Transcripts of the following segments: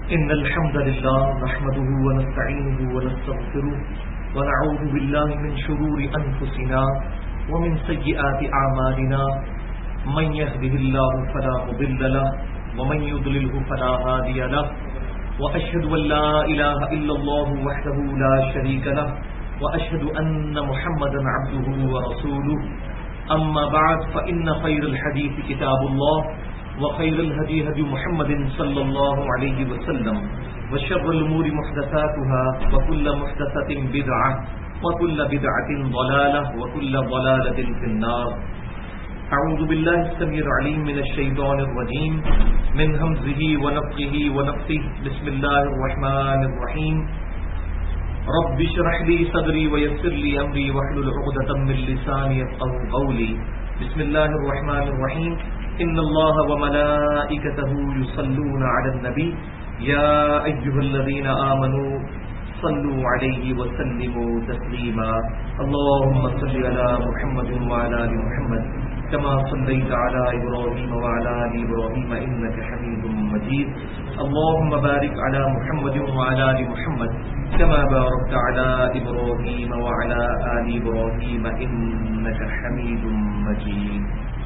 إن الحمد لله نحمده ونستعينه ونستغفره ونعوذ بالله من شرور أنفسنا ومن سيئات أعمالنا من يهده الله فلا مضل له ومن يضلله فلا هادي له وأشهد أن لا إله إلا الله وحده لا شريك له وأشهد أن محمدا عبده ورسوله أما بعد فإن خير الحديث كتاب الله وخير الهدي هدي محمد صلى الله عليه وسلم وشر الأمور محدثاتها وكل محدثة بدعة وكل بدعة ضلالة وكل ضلالة في النار. أعوذ بالله السميع العليم من الشيطان الرجيم من همزه ونفخه ونفثه. بسم الله الرحمن الرحيم. رب اشرح لي صدري ويسر لي أمري واحلل عقدة من لساني يفقهوا قولي. بسم الله الرحمن الرحيم. إن الله وملائكته يصلون على النبي يا أيها الذين آمنوا صلوا عليه وسلموا تسليما. اللهم صل على محمد وعلى آل محمد كما صليت على إبراهيم وعلى آل إبراهيم إنك حميد مجيد. اللهم بارك على محمد وعلى آل محمد كما باركت على إبراهيم وعلى آل إبراهيم إنك حميد مجيد.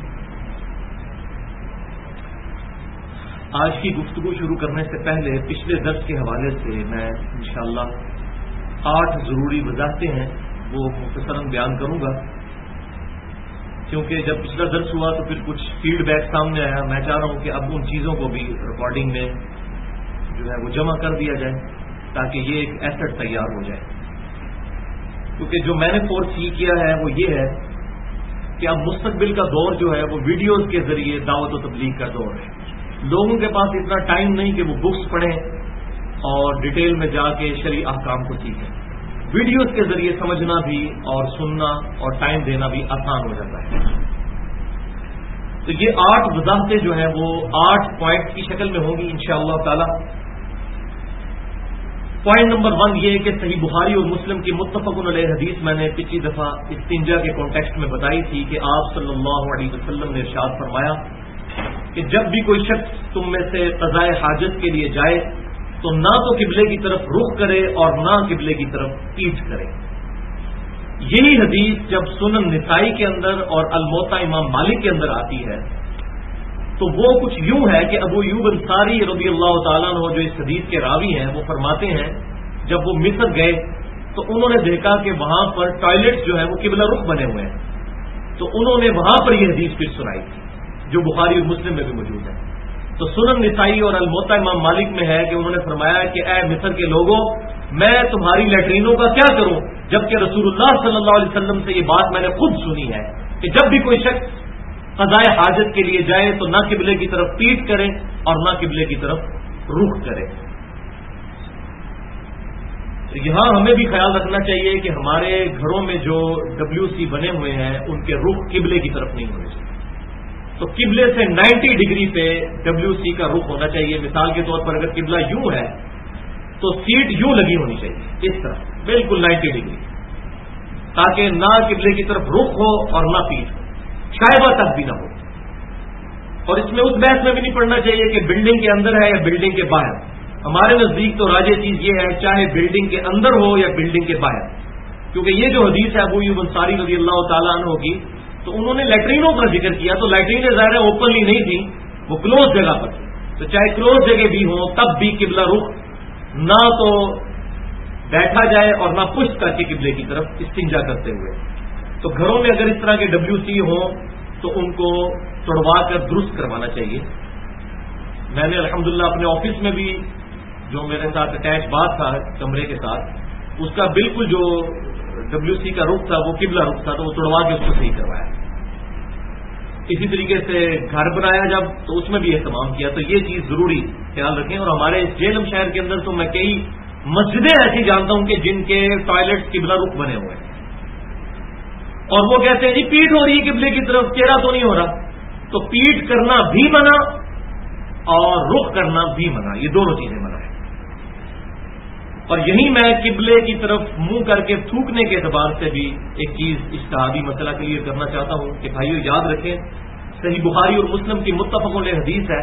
آج کی گفتگو شروع کرنے سے پہلے پچھلے درس کے حوالے سے میں انشاءاللہ 8 ضروری وضاحتیں ہیں وہ مختصراً بیان کروں گا، کیونکہ جب پچھلا درس ہوا تو پھر کچھ فیڈ بیک سامنے آیا. میں چاہ رہا ہوں کہ اب ان چیزوں کو بھی ریکارڈنگ میں جو ہے وہ جمع کر دیا جائے تاکہ یہ ایک ایسٹ تیار ہو جائے. کیونکہ جو میں نے فور سی کیا ہے وہ یہ ہے کہ اب مستقبل کا دور جو ہے وہ ویڈیوز کے ذریعے دعوت و تبلیغ کا دور ہے. لوگوں کے پاس اتنا ٹائم نہیں کہ وہ بکس پڑھیں اور ڈیٹیل میں جا کے شرعی احکام کو سیکھیں. ویڈیوز کے ذریعے سمجھنا بھی اور سننا اور ٹائم دینا بھی آسان ہو جاتا ہے. تو یہ 8 وضاحتیں جو ہیں وہ 8 پوائنٹ کی شکل میں ہوں گی انشاءاللہ تعالی. پوائنٹ نمبر 1 یہ کہ صحیح بخاری اور مسلم کی متفق علیہ حدیث میں نے پچھلی دفعہ استنجا کے کانٹیکسٹ میں بتائی تھی کہ آپ صلی اللہ علیہ وسلم نے ارشاد فرمایا کہ جب بھی کوئی شخص تم میں سے قضاء حاجت کے لیے جائے تو نہ تو قبلے کی طرف رخ کرے اور نہ قبلے کی طرف پیٹھ کرے. یہی حدیث جب سنن نسائی کے اندر اور الموطا امام مالک کے اندر آتی ہے تو وہ کچھ یوں ہے کہ ابو ایوب انصاری رضی اللہ تعالیٰ عنہ جو اس حدیث کے راوی ہیں وہ فرماتے ہیں جب وہ مصر گئے تو انہوں نے دیکھا کہ وہاں پر ٹوائلٹ جو ہے وہ قبلہ رخ بنے ہوئے ہیں، تو انہوں نے وہاں پر یہ حدیث پھر سنائی تھی جو بخاری اور مسلم میں بھی موجود ہے. تو سنن نسائی اور الموطا امام مالک میں ہے کہ انہوں نے فرمایا کہ اے مصر کے لوگوں، میں تمہاری لیٹرینوں کا کیا کروں، جبکہ رسول اللہ صلی اللہ علیہ وسلم سے یہ بات میں نے خود سنی ہے کہ جب بھی کوئی شخص قضاء حاجت کے لیے جائے تو نہ قبلے کی طرف پیٹھ کرے اور نہ قبلے کی طرف رخ کرے. تو یہاں ہمیں بھی خیال رکھنا چاہیے کہ ہمارے گھروں میں جو WC بنے ہوئے ہیں ان کے رخ قبلے کی طرف نہیں ہونے چاہیے. تو قبلے سے 90 ڈگری پہ WC کا رخ ہونا چاہیے. مثال کے طور پر اگر قبلہ یوں ہے تو سیٹ یوں لگی ہونی چاہیے اس طرح بالکل 90 ڈگری، تاکہ نہ قبلے کی طرف رخ ہو اور نہ پیٹھ ہو، شائبہ تک بھی نہ ہو. اور اس میں اس بحث میں بھی نہیں پڑنا چاہیے کہ بلڈنگ کے اندر ہے یا بلڈنگ کے باہر. ہمارے نزدیک تو راجح چیز یہ ہے چاہے بلڈنگ کے اندر ہو یا بلڈنگ کے باہر، کیونکہ یہ جو حدیث ہے ابو ایوب انصاری رضی اللہ تعالیٰ عنہ کی، تو انہوں نے لیٹرینوں کا ذکر کیا تو لیٹرینیں ظاہر اوپنلی نہیں تھیں، وہ کلوز جگہ پر تھی. تو چاہے کلوز جگہ بھی ہوں تب بھی قبلہ رخ نہ تو بیٹھا جائے اور نہ پشت کر کے قبلے کی طرف استنجا کرتے ہوئے. تو گھروں میں اگر اس طرح کے WC ہوں تو ان کو توڑوا کر درست کروانا چاہیے. میں نے الحمدللہ اپنے آفس میں بھی جو میرے ساتھ اٹیچ باتھ تھا کمرے کے ساتھ، اس کا بالکل جو WC کا رخ تھا وہ قبلہ رخ تھا، تو وہ توڑوا کے اس کو صحیح کروایا. اسی طریقے سے گھر بنایا جب تو اس میں بھی اہتمام کیا. تو یہ چیز ضروری خیال رکھیں. اور ہمارے جہلم شہر کے اندر تو میں کئی مسجدیں ایسی جانتا ہوں کہ جن کے ٹوائلٹ قبلہ رخ بنے ہوئے ہیں اور وہ کہتے ہیں جی پیٹھ ہو رہی ہے قبلے کی طرف، چہرہ تو نہیں ہو رہا. تو پیٹھ کرنا بھی منع اور رخ کرنا بھی منع، یہ دونوں چیزیں منع ہیں. اور یہی میں قبلے کی طرف منہ کر کے تھوکنے کے اعتبار سے بھی ایک چیز اجتہادی مسئلہ کلیئر کرنا چاہتا ہوں کہ بھائیو یاد رکھیں صحیح بخاری اور مسلم کی متفق علیہ حدیث ہے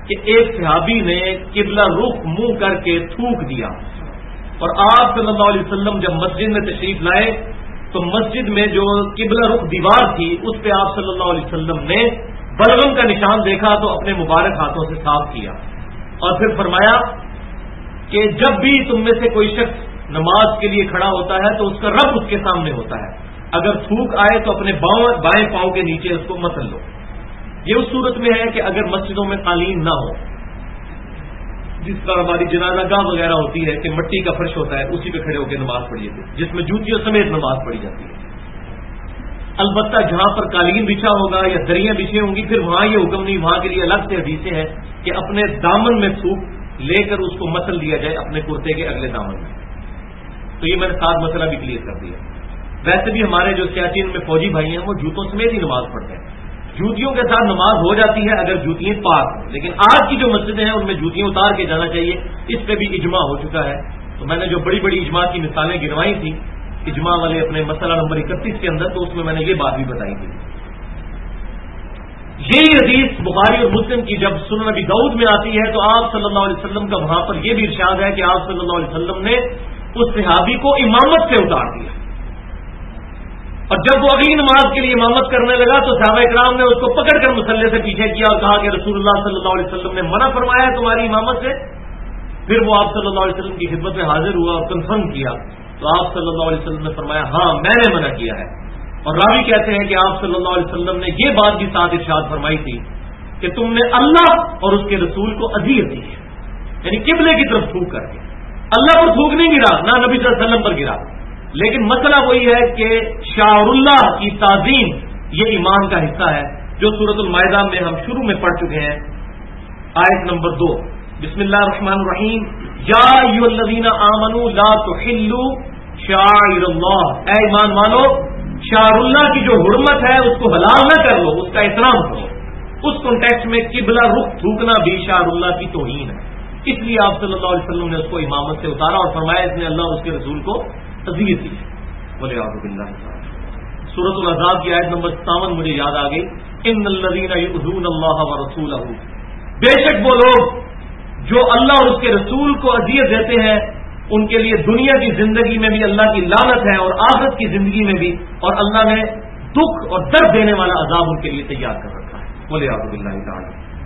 کہ ایک صحابی نے قبلہ رخ منہ کر کے تھوک دیا، اور آپ صلی اللہ علیہ وسلم جب مسجد میں تشریف لائے تو مسجد میں جو قبلہ رخ دیوار تھی اس پہ آپ صلی اللہ علیہ وسلم نے بلغم کا نشان دیکھا تو اپنے مبارک ہاتھوں سے صاف کیا، اور پھر فرمایا کہ جب بھی تم میں سے کوئی شخص نماز کے لیے کھڑا ہوتا ہے تو اس کا رب اس کے سامنے ہوتا ہے، اگر تھوک آئے تو اپنے بائیں پاؤں کے نیچے اس کو مت لو۔ یہ اس صورت میں ہے کہ اگر مسجدوں میں قالین نہ ہو، جس طرح ہماری جنازہ گاہ وغیرہ ہوتی ہے کہ مٹی کا فرش ہوتا ہے، اسی پہ کھڑے ہو کے نماز پڑھی جاتی ہے، جس میں جوتیوں سمیت نماز پڑھی جاتی ہے۔ البتہ جہاں پر قالین بچھا ہوگا یا دریاں بچھی ہوں گی، پھر وہاں یہ حکم نہیں، وہاں کے لیے الگ سے حدیثیں ہیں کہ اپنے دامن میں تھوک لے کر اس کو مسل دیا جائے اپنے کرتے کے اگلے دامن میں۔ تو یہ میں نے 7 مسئلہ بھی کلیئر کر دیا۔ ویسے بھی ہمارے جو سیاچین میں فوجی بھائی ہیں وہ جوتوں سمیت ہی نماز پڑھتے ہیں، جوتیوں کے ساتھ نماز ہو جاتی ہے اگر جوتیاں پاک ہوں، لیکن آج کی جو مسجدیں ہیں ان میں جوتیاں اتار کے جانا چاہیے، اس پہ بھی اجماع ہو چکا ہے۔ تو میں نے جو بڑی بڑی اجماع کی مثالیں گنوائی تھیں اجماع والے اپنے مسئلہ نمبر 31 کے اندر، تو اس میں نے یہ بات بھی بتائی تھی۔ یہی حدیث بخاری اور مسلم کی جب سنن نبی داؤد میں آتی ہے تو آپ صلی اللہ علیہ وسلم کا وہاں پر یہ بھی ارشاد ہے کہ آپ صلی اللہ علیہ وسلم نے اس صحابی کو امامت سے اتار دیا، اور جب وہ اگلی نماز کے لیے امامت کرنے لگا تو صحابہ کرام نے اس کو پکڑ کر مصلے سے پیچھے کیا اور کہا کہ رسول اللہ صلی اللہ علیہ وسلم نے منع فرمایا ہے تمہاری امامت سے۔ پھر وہ آپ صلی اللہ علیہ وسلم کی خدمت میں حاضر ہوا اور کنفرم کیا تو آپ صلی اللہ علیہ وسلم نے فرمایا ہاں میں نے منع کیا ہے، اور راوی کہتے ہیں کہ آپ صلی اللہ علیہ وسلم نے یہ بات بھی ساتھ ارشاد فرمائی تھی کہ تم نے اللہ اور اس کے رسول کو اذیت دی ہے، یعنی قبلے کی طرف تھوک کر کے۔ اللہ پر تھوک نہیں گرا، نہ نبی صلی اللہ علیہ وسلم پر گرا، لیکن مسئلہ وہی ہے کہ شعار اللہ کی تعظیم یہ ایمان کا حصہ ہے، جو سورۃ المائدہ میں ہم شروع میں پڑھ چکے ہیں، آیت نمبر 2۔ بسم اللہ الرحمن الرحیم، یا ایھا الذین آمنوا لا تحلوا شعائر اللہ، اے ایمان والو شعار اللہ کی جو حرمت ہے اس کو حلال نہ کر لو، اس کا احترام کرو۔ اس کانٹیکسٹ میں قبلہ رخ تھوکنا بھی شعار اللہ کی توہین ہے، اس لیے آپ صلی اللہ علیہ وسلم نے اس کو امامت سے اتارا اور فرمایا اس نے اللہ اور اس کے رسول کو اذیت دی ہے۔ بولے اعوذ باللہ۔ سورۃ الاحزاب کی آیت نمبر 57 مجھے یاد آ گئی، ان الذین یؤذون اللہ ورسولہ، بے شک وہ لوگ جو اللہ اور اس کے رسول کو اذیت دیتے ہیں ان کے لیے دنیا کی زندگی میں بھی اللہ کی لعنت ہے اور آخرت کی زندگی میں بھی، اور اللہ نے دکھ اور درد دینے والا عذاب ان کے لیے تیار کر رکھا ہے۔ بولے اعوذ باللہ تعالی۔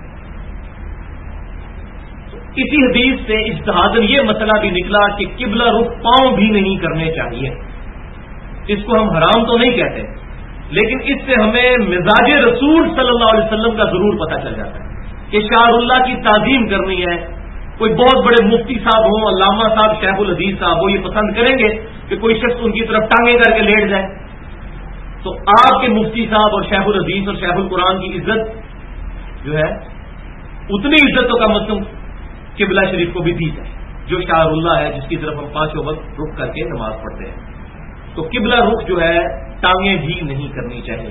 اسی حدیث سے اجتہاداً یہ مسئلہ بھی نکلا کہ قبلہ رخ پاؤں بھی نہیں کرنے چاہیے، اس کو ہم حرام تو نہیں کہتے، لیکن اس سے ہمیں مزاج رسول صلی اللہ علیہ وسلم کا ضرور پتہ چل جاتا ہے کہ شعار اللہ کی تعظیم کرنی ہے۔ کوئی بہت بڑے مفتی صاحب ہوں، علامہ صاحب، شیخ الحدیث صاحب، وہ یہ پسند کریں گے کہ کوئی شخص ان کی طرف ٹانگیں کر کے لیٹ جائے، تو آپ کے مفتی صاحب اور شیخ الحدیث اور شیخ القرآن کی عزت جو ہے اتنی عزت تو کم از کم قبلہ شریف کو بھی دی جائے، جو شعار اللہ ہے جس کی طرف ہم 5 وقت رخ کر کے نماز پڑھتے ہیں۔ تو قبلہ رخ جو ہے ٹانگیں بھی نہیں کرنی چاہیے۔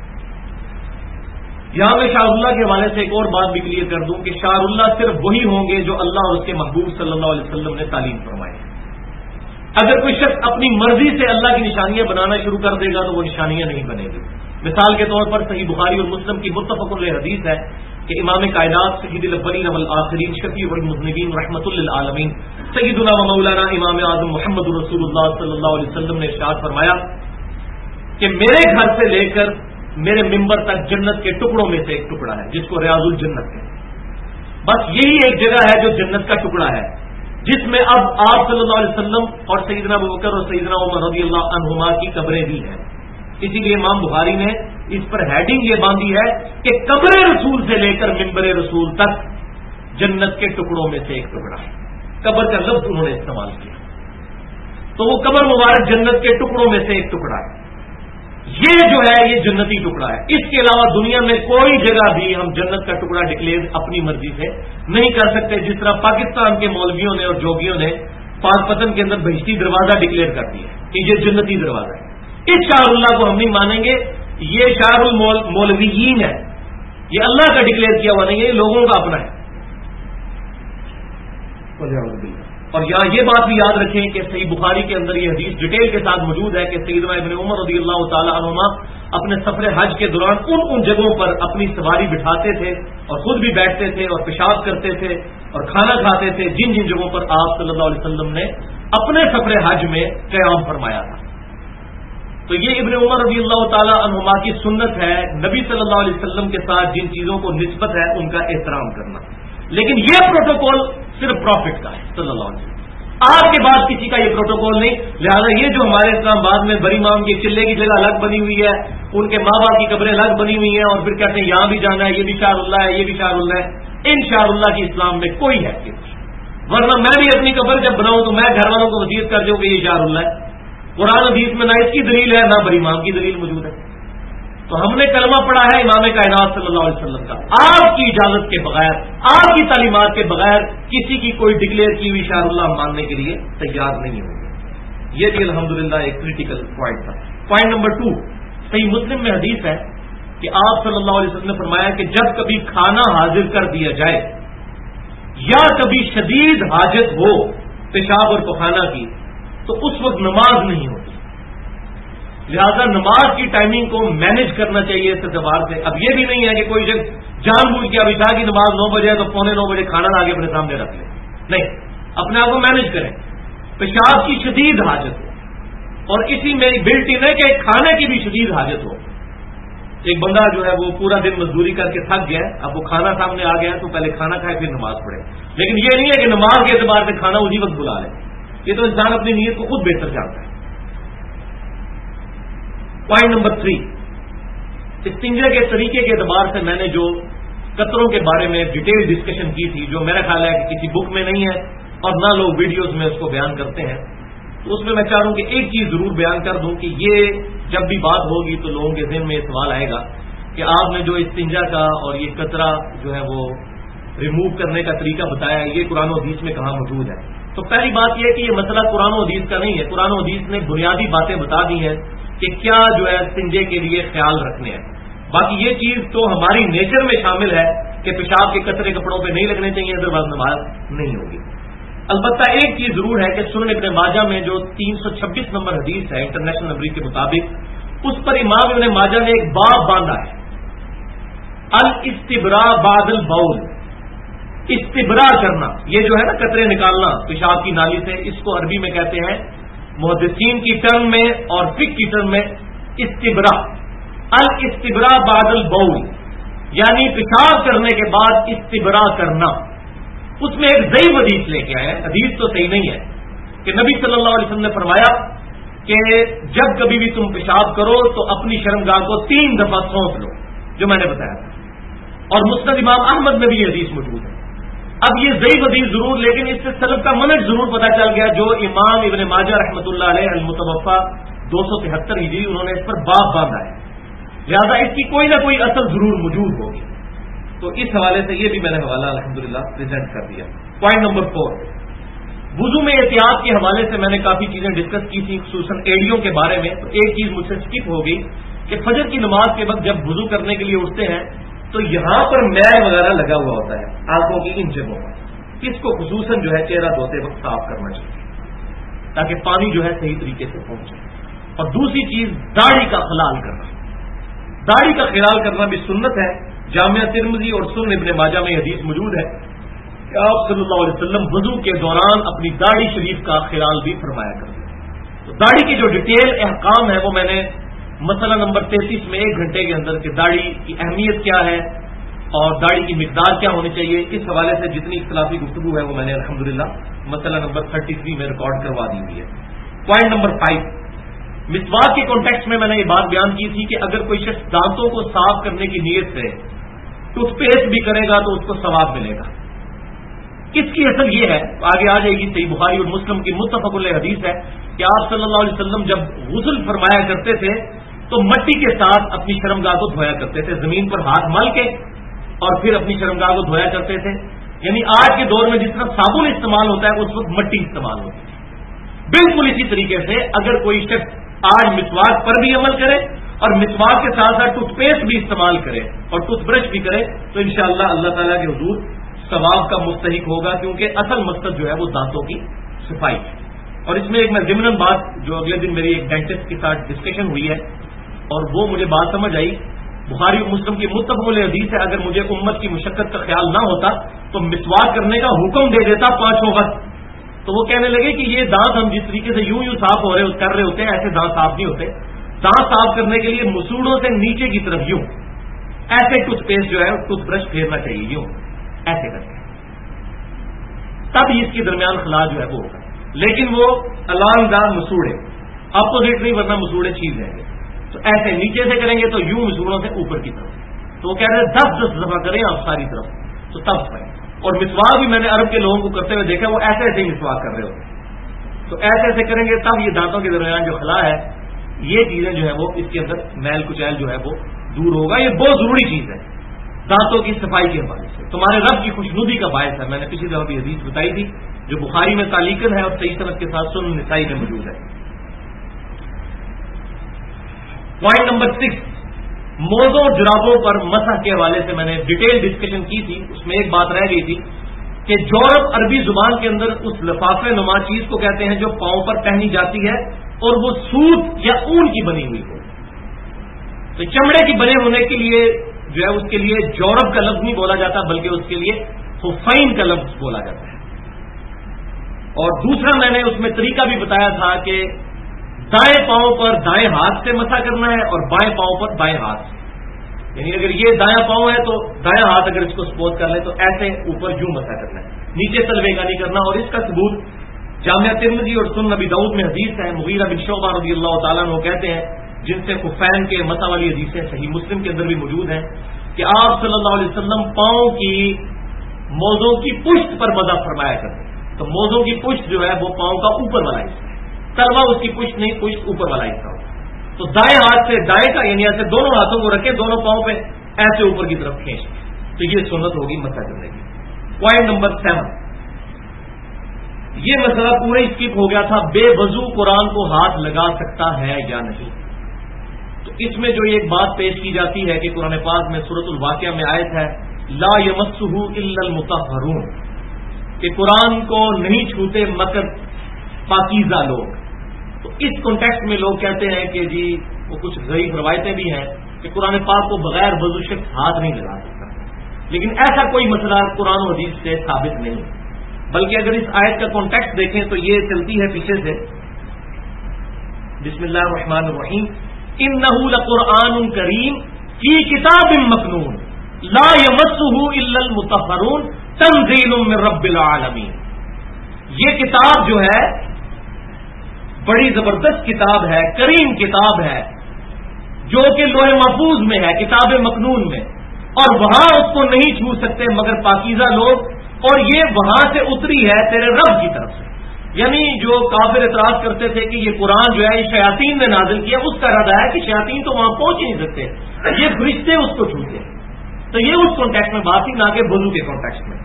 یہاں میں شعار اللہ کے حوالے سے ایک اور بات بھی کلیئر کر دوں کہ شعار اللہ صرف وہی ہوں گے جو اللہ اور اس کے محبوب صلی اللہ علیہ وسلم نے تعلیم فرمائی۔ اگر کوئی شخص اپنی مرضی سے اللہ کی نشانیاں بنانا شروع کر دے گا تو وہ نشانیاں نہیں بنے گی۔ مثال کے طور پر صحیح بخاری اور مسلم کی متفق علیہ حدیث ہے کہ امام کائنات سید الاولین والآخرین شفیع المذنبین رحمۃ للعالمین سیدنا و مولانا امام اعظم محمد رسول اللہ صلی اللہ علیہ وسلم نے ارشاد فرمایا کہ میرے گھر سے لے کر میرے ممبر تک جنت کے ٹکڑوں میں سے ایک ٹکڑا ہے جس کو ریاض الجنت ہے، بس یہی ایک جگہ ہے جو جنت کا ٹکڑا ہے جس میں اب آپ صلی اللہ علیہ وسلم اور سیدنا ابوبکر اور سیدنا عمر رضی اللہ عنہما کی قبریں بھی ہیں۔ اسی لیے امام بخاری نے اس پر ہیڈنگ یہ باندھی ہے کہ قبر رسول سے لے کر ممبر رسول تک جنت کے ٹکڑوں میں سے ایک ٹکڑا ہے۔ قبر کا لفظ انہوں نے استعمال کیا، تو وہ قبر مبارک جنت کے ٹکڑوں میں سے ایک ٹکڑا ہے۔ یہ جو ہے یہ جنتی ٹکڑا ہے، اس کے علاوہ دنیا میں کوئی جگہ بھی ہم جنت کا ٹکڑا ڈکلیئر اپنی مرضی سے نہیں کر سکتے، جس طرح پاکستان کے مولویوں نے اور جوگیوں نے پاک پتن کے اندر بہشتی دروازہ ڈکلیئر کر دیا کہ یہ جنتی دروازہ ہے۔ اس شعار اللہ کو ہم نہیں مانیں گے، یہ شعار المولویین ہے، یہ اللہ کا ڈکلیئر کیا ہوا نہیں ہے، یہ لوگوں کا اپنا ہے۔ اور یہاں یہ بات بھی یاد رکھیں کہ صحیح بخاری کے اندر یہ حدیث ڈیٹیل کے ساتھ موجود ہے کہ سیدنا ابن عمر رضی اللہ تعالی عنہما اپنے سفر حج کے دوران ان جگہوں پر اپنی سواری بٹھاتے تھے اور خود بھی بیٹھتے تھے اور پیشاب کرتے تھے اور کھانا کھاتے تھے جن جن جگہوں پر آپ صلی اللہ علیہ وسلم نے اپنے سفر حج میں قیام فرمایا تھا. تو یہ ابن عمر رضی اللہ تعالی عنہما کی سنت ہے نبی صلی اللہ علیہ وسلم کے ساتھ جن چیزوں کو نسبت ہے ان کا احترام کرنا. لیکن یہ پروٹوکول صرف پروفٹ کا ہے صلی اللہ علیہ وسلم. آپ کے بعد کسی کا یہ پروٹوکول نہیں. لہذا یہ جو ہمارے اسلام آباد میں بری امام کے چلے کی جگہ الگ بنی ہوئی ہے, ان کے ماں باپ کی قبریں الگ بنی ہوئی ہیں اور پھر کہتے ہیں یہاں بھی جانا ہے, یہ بھی شار اللہ ہے, یہ بھی شار اللہ ہے, ان شار اللہ کی اسلام میں کوئی حیثیت نہیں. ورنہ میں بھی اپنی قبر جب بناؤں تو میں گھر والوں کو وصیت کر دوں کہ یہ شار اللہ ہے. قرآن حدیث میں نہ اس کی دلیل ہے نہ بری امام کی دلیل موجود ہے. تو ہم نے کلمہ پڑھا ہے امام کائنات صلی اللہ علیہ وسلم کا. آپ کی اجازت کے بغیر, آپ کی تعلیمات کے بغیر کسی کی کوئی ڈکلیئر کی ہوئی شار اللہ ماننے کے لیے تیار نہیں ہوگی. یہ بھی الحمدللہ ایک کریٹیکل پوائنٹ تھا. پوائنٹ نمبر 2, صحیح مسلم میں حدیث ہے کہ آپ صلی اللہ علیہ وسلم نے فرمایا کہ جب کبھی کھانا حاضر کر دیا جائے یا کبھی شدید حاجت ہو پیشاب اور پخانہ کی تو اس وقت نماز نہیں ہوتی. لہذا نماز کی ٹائمنگ کو مینج کرنا چاہیے اس اعتبار سے. اب یہ بھی نہیں ہے کہ کوئی جان بوجھ کے اب عشاء کی نماز 9 بجے ہے تو 8:45 بجے کھانا لا کے اپنے سامنے رکھ لیں. نہیں, اپنے آپ کو مینج کریں. پیشاب کی شدید حاجت ہو اور اسی میں بلٹ ان ہے کہ کھانے کی بھی شدید حاجت ہو. ایک بندہ جو ہے وہ پورا دن مزدوری کر کے تھک گیا, اب وہ کھانا سامنے آ گیا تو پہلے کھانا کھائے پھر نماز پڑھے. لیکن یہ نہیں ہے کہ نماز کے اعتبار سے کھانا اسی وقت بلا لے. یہ تو انسان اپنی نیت کو خود بہتر جانتا ہے. پوائنٹ نمبر 3, استنجا کے طریقے کے اعتبار سے میں نے جو قطروں کے بارے میں ڈیٹیل ڈسکشن کی تھی, جو میرا خیال ہے کہ کسی بک میں نہیں ہے اور نہ لوگ ویڈیوز میں اس کو بیان کرتے ہیں, تو اس میں میں چاہ رہا ہوں کہ ایک چیز ضرور بیان کر دوں کہ یہ جب بھی بات ہوگی تو لوگوں کے ذہن میں یہ سوال آئے گا کہ آپ نے جو استنجا کا اور یہ قطرہ جو ہے وہ ریموو کرنے کا طریقہ بتایا ہے, یہ قرآن و حدیث میں کہاں موجود ہے. تو پہلی بات یہ ہے کہ یہ مسئلہ قرآن و حدیث کا نہیں ہے. قرآن و حدیث نے بنیادی باتیں بتا دی ہیں کہ کیا جو ہے استنجے کے لیے خیال رکھنے ہیں. باقی یہ چیز تو ہماری نیچر میں شامل ہے کہ پیشاب کے قطرے کپڑوں پہ نہیں لگنے چاہیے, ادروائز نماز نہیں ہوگی. البتہ ایک چیز ضرور ہے کہ سنن ابن ماجہ میں جو 326 نمبر حدیث ہے انٹرنیشنل نمبر کے مطابق, اس پر امام ابن ماجہ نے ایک باب باندھا ہے, الاستبراء بعد البول. استبراء کرنا, یہ جو ہے نا قطرے نکالنا پیشاب کی نالی سے, اس کو عربی میں کہتے ہیں محدثین کی ٹرم میں اور فقہ کی ٹرم میں استبراء. الاستبراء بعد البول یعنی پیشاب کرنے کے بعد استبراء کرنا. اس میں ایک ضعیف حدیث لے کے آئے, حدیث تو صحیح نہیں ہے, کہ نبی صلی اللہ علیہ وسلم نے فرمایا کہ جب کبھی بھی تم پیشاب کرو تو اپنی شرمگاہ کو 3 دفعہ سونپ لو, جو میں نے بتایا تھا. اور مسند امام احمد میں بھی یہ حدیث موجود ہے. اب یہ ضعیف حدیث ضرور, لیکن اس سے سلف کا منہج ضرور پتہ چل گیا, جو امام ابن ماجہ رحمۃ اللہ علیہ المتوفا 273 ہجری, انہوں نے اس پر باب باندھا ہے. لہذا اس کی کوئی نہ کوئی اصل ضرور موجود ہوگی. تو اس حوالے سے یہ بھی میں نے حوالہ الحمدللہ پریزنٹ کر دیا. پوائنٹ نمبر 4, وضو میں احتیاط کے حوالے سے میں نے کافی چیزیں ڈسکس کی تھی, خصوصاً ایڑیوں کے بارے میں. تو ایک چیز مجھ سے اسکپ ہو گئی کہ فجر کی نماز کے وقت جب وضو کرنے کے لیے اٹھتے ہیں تو یہاں پر میل وغیرہ لگا ہوا ہوتا ہے آنکھوں کی ان جگہوں پر. اس کو خصوصاً جو ہے چہرہ دھوتے وقت صاف کرنا چاہیے تاکہ پانی جو ہے صحیح طریقے سے پہنچے. اور دوسری چیز داڑھی کا خلال کرنا. داڑھی کا خلال کرنا بھی سنت ہے. جامعہ ترمذی اور سنن ابن ماجہ میں حدیث موجود ہے کہ آپ صلی اللہ علیہ وسلم وضو کے دوران اپنی داڑھی شریف کا خلال بھی فرمایا کرتے ہیں. تو داڑھی کی جو ڈیٹیل احکام ہے وہ میں نے مسئلہ نمبر 33 میں 1 گھنٹے کے اندر کہ داڑھی کی اہمیت کیا ہے اور داڑھی کی مقدار کیا ہونی چاہیے, اس حوالے سے جتنی اختلافی گفتگو ہے وہ میں نے الحمدللہ مسئلہ نمبر 33 میں ریکارڈ کروا دی ہوئی ہے. پوائنٹ نمبر 5, مسواک کے کانٹیکسٹ میں نے یہ بات بیان کی تھی کہ اگر کوئی شخص دانتوں کو صاف کرنے کی نیت سے ٹوتھ پیسٹ بھی کرے گا تو اس کو ثواب ملے گا. اس کی اصل یہ ہے, آگے آ جائے گی, صحیح بخاری اور مسلم کی متفق علیہ حدیث ہے کہ آپ صلی اللہ علیہ وسلم جب غسل فرمایا کرتے تھے تو مٹی کے ساتھ اپنی شرمگاہ کو دھویا کرتے تھے, زمین پر ہاتھ مل کے اور پھر اپنی شرمگاہ کو دھویا کرتے تھے. یعنی آج کے دور میں جس طرح صابن استعمال ہوتا ہے اس وقت مٹی استعمال ہوتی ہے. بالکل اسی طریقے سے اگر کوئی شخص آج مسواک پر بھی عمل کرے اور مسواک کے ساتھ ساتھ ٹوتھ پیسٹ بھی استعمال کرے اور ٹوتھ برش بھی کرے تو انشاءاللہ اللہ تعالیٰ کے حضور ثواب کا مستحق ہوگا, کیونکہ اصل مقصد جو ہے وہ دانتوں کی صفائی ہے. اور اس میں ایک میں ضمن بات جو اگلے دن میری ایک ڈینٹسٹ کے ساتھ ڈسکشن ہوئی ہے, اور وہ مجھے بات سمجھ آئی، بخاری و مسلم کی متفق علیہ حدیث ہے، اگر مجھے امت کی مشقت کا خیال نہ ہوتا تو مسواک کرنے کا حکم دے دیتا 5 وقت۔ تو وہ کہنے لگے کہ یہ دانت ہم جس طریقے سے یوں صاف کر رہے ہوتے ہیں، ایسے دانت صاف نہیں ہوتے، دانت صاف کرنے کے لیے مسوڑوں سے نیچے کی طرف یوں ایسے ٹوتھ پیسٹ جو ہے ٹوتھ برش پھیرنا چاہیے، یوں ایسے کرتے ہیں، تب اس کے درمیان خلا جو ہے وہ ہوگا، لیکن وہ الانگ دا مسوڑے اپوزٹ نہیں، ورنہ مسوڑے چھیل جائیں گے۔ تو ایسے نیچے سے کریں گے تو یوں مسوڑوں سے اوپر کی طرف، تو وہ کہہ رہے ہیں 10 دفعہ کریں آپ ساری طرف، تو تب پائیں۔ اور مسواک بھی میں نے عرب کے لوگوں کو کرتے ہوئے دیکھا، وہ ایسے ایسے ہی مسواک کر رہے ہوتے ہیں، تو ایسے ایسے کریں گے تب یہ دانتوں کے درمیان جو خلا ہے، یہ چیزیں جو ہے وہ اس کے اندر میل کچیل جو ہے وہ دور ہوگا۔ یہ بہت ضروری چیز ہے دانتوں کی صفائی کے حوالے سے، تمہارے رب کی خوشنودی کا باعث ہے۔ میں نے پچھلی دفعہ بھی حدیث بتائی تھی جو بخاری میں تعلیقاً ہے اور صحیح سند کے ساتھ سنن نسائی میں موجود ہے۔ پوائنٹ نمبر 6، موزوں اور جرابوں پر مسح کے حوالے سے میں نے ڈیٹیل ڈسکشن کی تھی، اس میں ایک بات رہ گئی تھی کہ جورب عربی زبان کے اندر اس لفافے نما چیز کو کہتے ہیں جو پاؤں پر پہنی جاتی ہے اور وہ سوت یا اون کی بنی ہوئی ہو۔ تو چمڑے کی بنے ہونے کے لیے جو ہے اس کے لیے جورب کا لفظ نہیں بولا جاتا، بلکہ اس کے لیے خفین کا لفظ بولا جاتا ہے۔ اور دوسرا میں نے اس میں طریقہ بھی بتایا تھا کہ دائیں پاؤں پر دائیں ہاتھ سے مسح کرنا ہے اور بائیں پاؤں پر بائیں ہاتھ سے، یعنی اگر یہ دایاں پاؤں ہے تو دایاں ہاتھ اگر اس کو سپوز کر لیں تو ایسے اوپر یوں مسح کرنا ہے، نیچے تلوے کا نہیں کرنا۔ اور اس کا ثبوت جامعہ ترمذی اور سنن نبی داؤد میں حدیث ہے، مغیرہ بن شعبہ رضی اللہ تعالیٰ عنہ کہتے ہیں، جن سے خفین کے مسح والی حدیثیں صحیح مسلم کے اندر بھی موجود ہیں، کہ آپ صلی اللہ علیہ وسلم پاؤں کی موزوں کی پشت پر مسح فرمایا کرتے ہیں۔ تو موزوں کی پشت جو ہے وہ پاؤں کا اوپر والا حصہ ہے، تلوا اس کی پشت نہیں، پشت اوپر والا حصہ ہوتا ہے۔ تو دائیں ہاتھ سے دائیں کا یعنی ایسے دونوں ہاتھوں کو رکھے، دونوں پاؤں پہ ایسے اوپر کی طرف کھینچ، تو یہ سنت ہوگی مسح کرنے کی۔ پوائنٹ نمبر 7، یہ مسئلہ پورا اسکپ ہو گیا تھا، بے وضو قرآن کو ہاتھ لگا سکتا ہے یا نہیں۔ تو اس میں جو ایک بات پیش کی جاتی ہے کہ قرآن پاک میں سورۃ الواقعہ میں آیت ہے لا یمسہ الا المطہرون، کہ قرآن کو نہیں چھوتے مگر پاکیزہ لوگ۔ تو اس کانٹیکسٹ میں لوگ کہتے ہیں کہ جی وہ کچھ ضعیف روایتیں بھی ہیں کہ قرآن پاک کو بغیر وضو شخص ہاتھ نہیں لگا سکتا، لیکن ایسا کوئی مسئلہ قرآن و حدیث سے ثابت نہیں، بلکہ اگر اس آیت کا کانٹیکسٹ دیکھیں تو یہ چلتی ہے پیچھے سے، بسم اللہ الرحمن الرحیم، انہ لقرآن کریم فی کتاب مکنون لا یمسہ الا المطہرون تنزیل من رب العالمین۔ یہ کتاب جو ہے بڑی زبردست کتاب ہے، کریم کتاب ہے، جو کہ لوح محفوظ میں ہے، کتاب مکنون میں، اور وہاں اس کو نہیں چھو سکتے مگر پاکیزہ لوگ، اور یہ وہاں سے اتری ہے تیرے رب کی طرف سے۔ یعنی جو کافر اعتراض کرتے تھے کہ یہ قرآن جو ہے شیاطین نے نازل کیا، اس کا ارادہ ہے کہ شیاطین تو وہاں پہنچ ہی نہیں سکتے، یہ فرشتے اس کو چھوتے ہیں۔ تو یہ اس کانٹیکسٹ میں بات ہی، نہ کہ وضو کے کانٹیکسٹ میں۔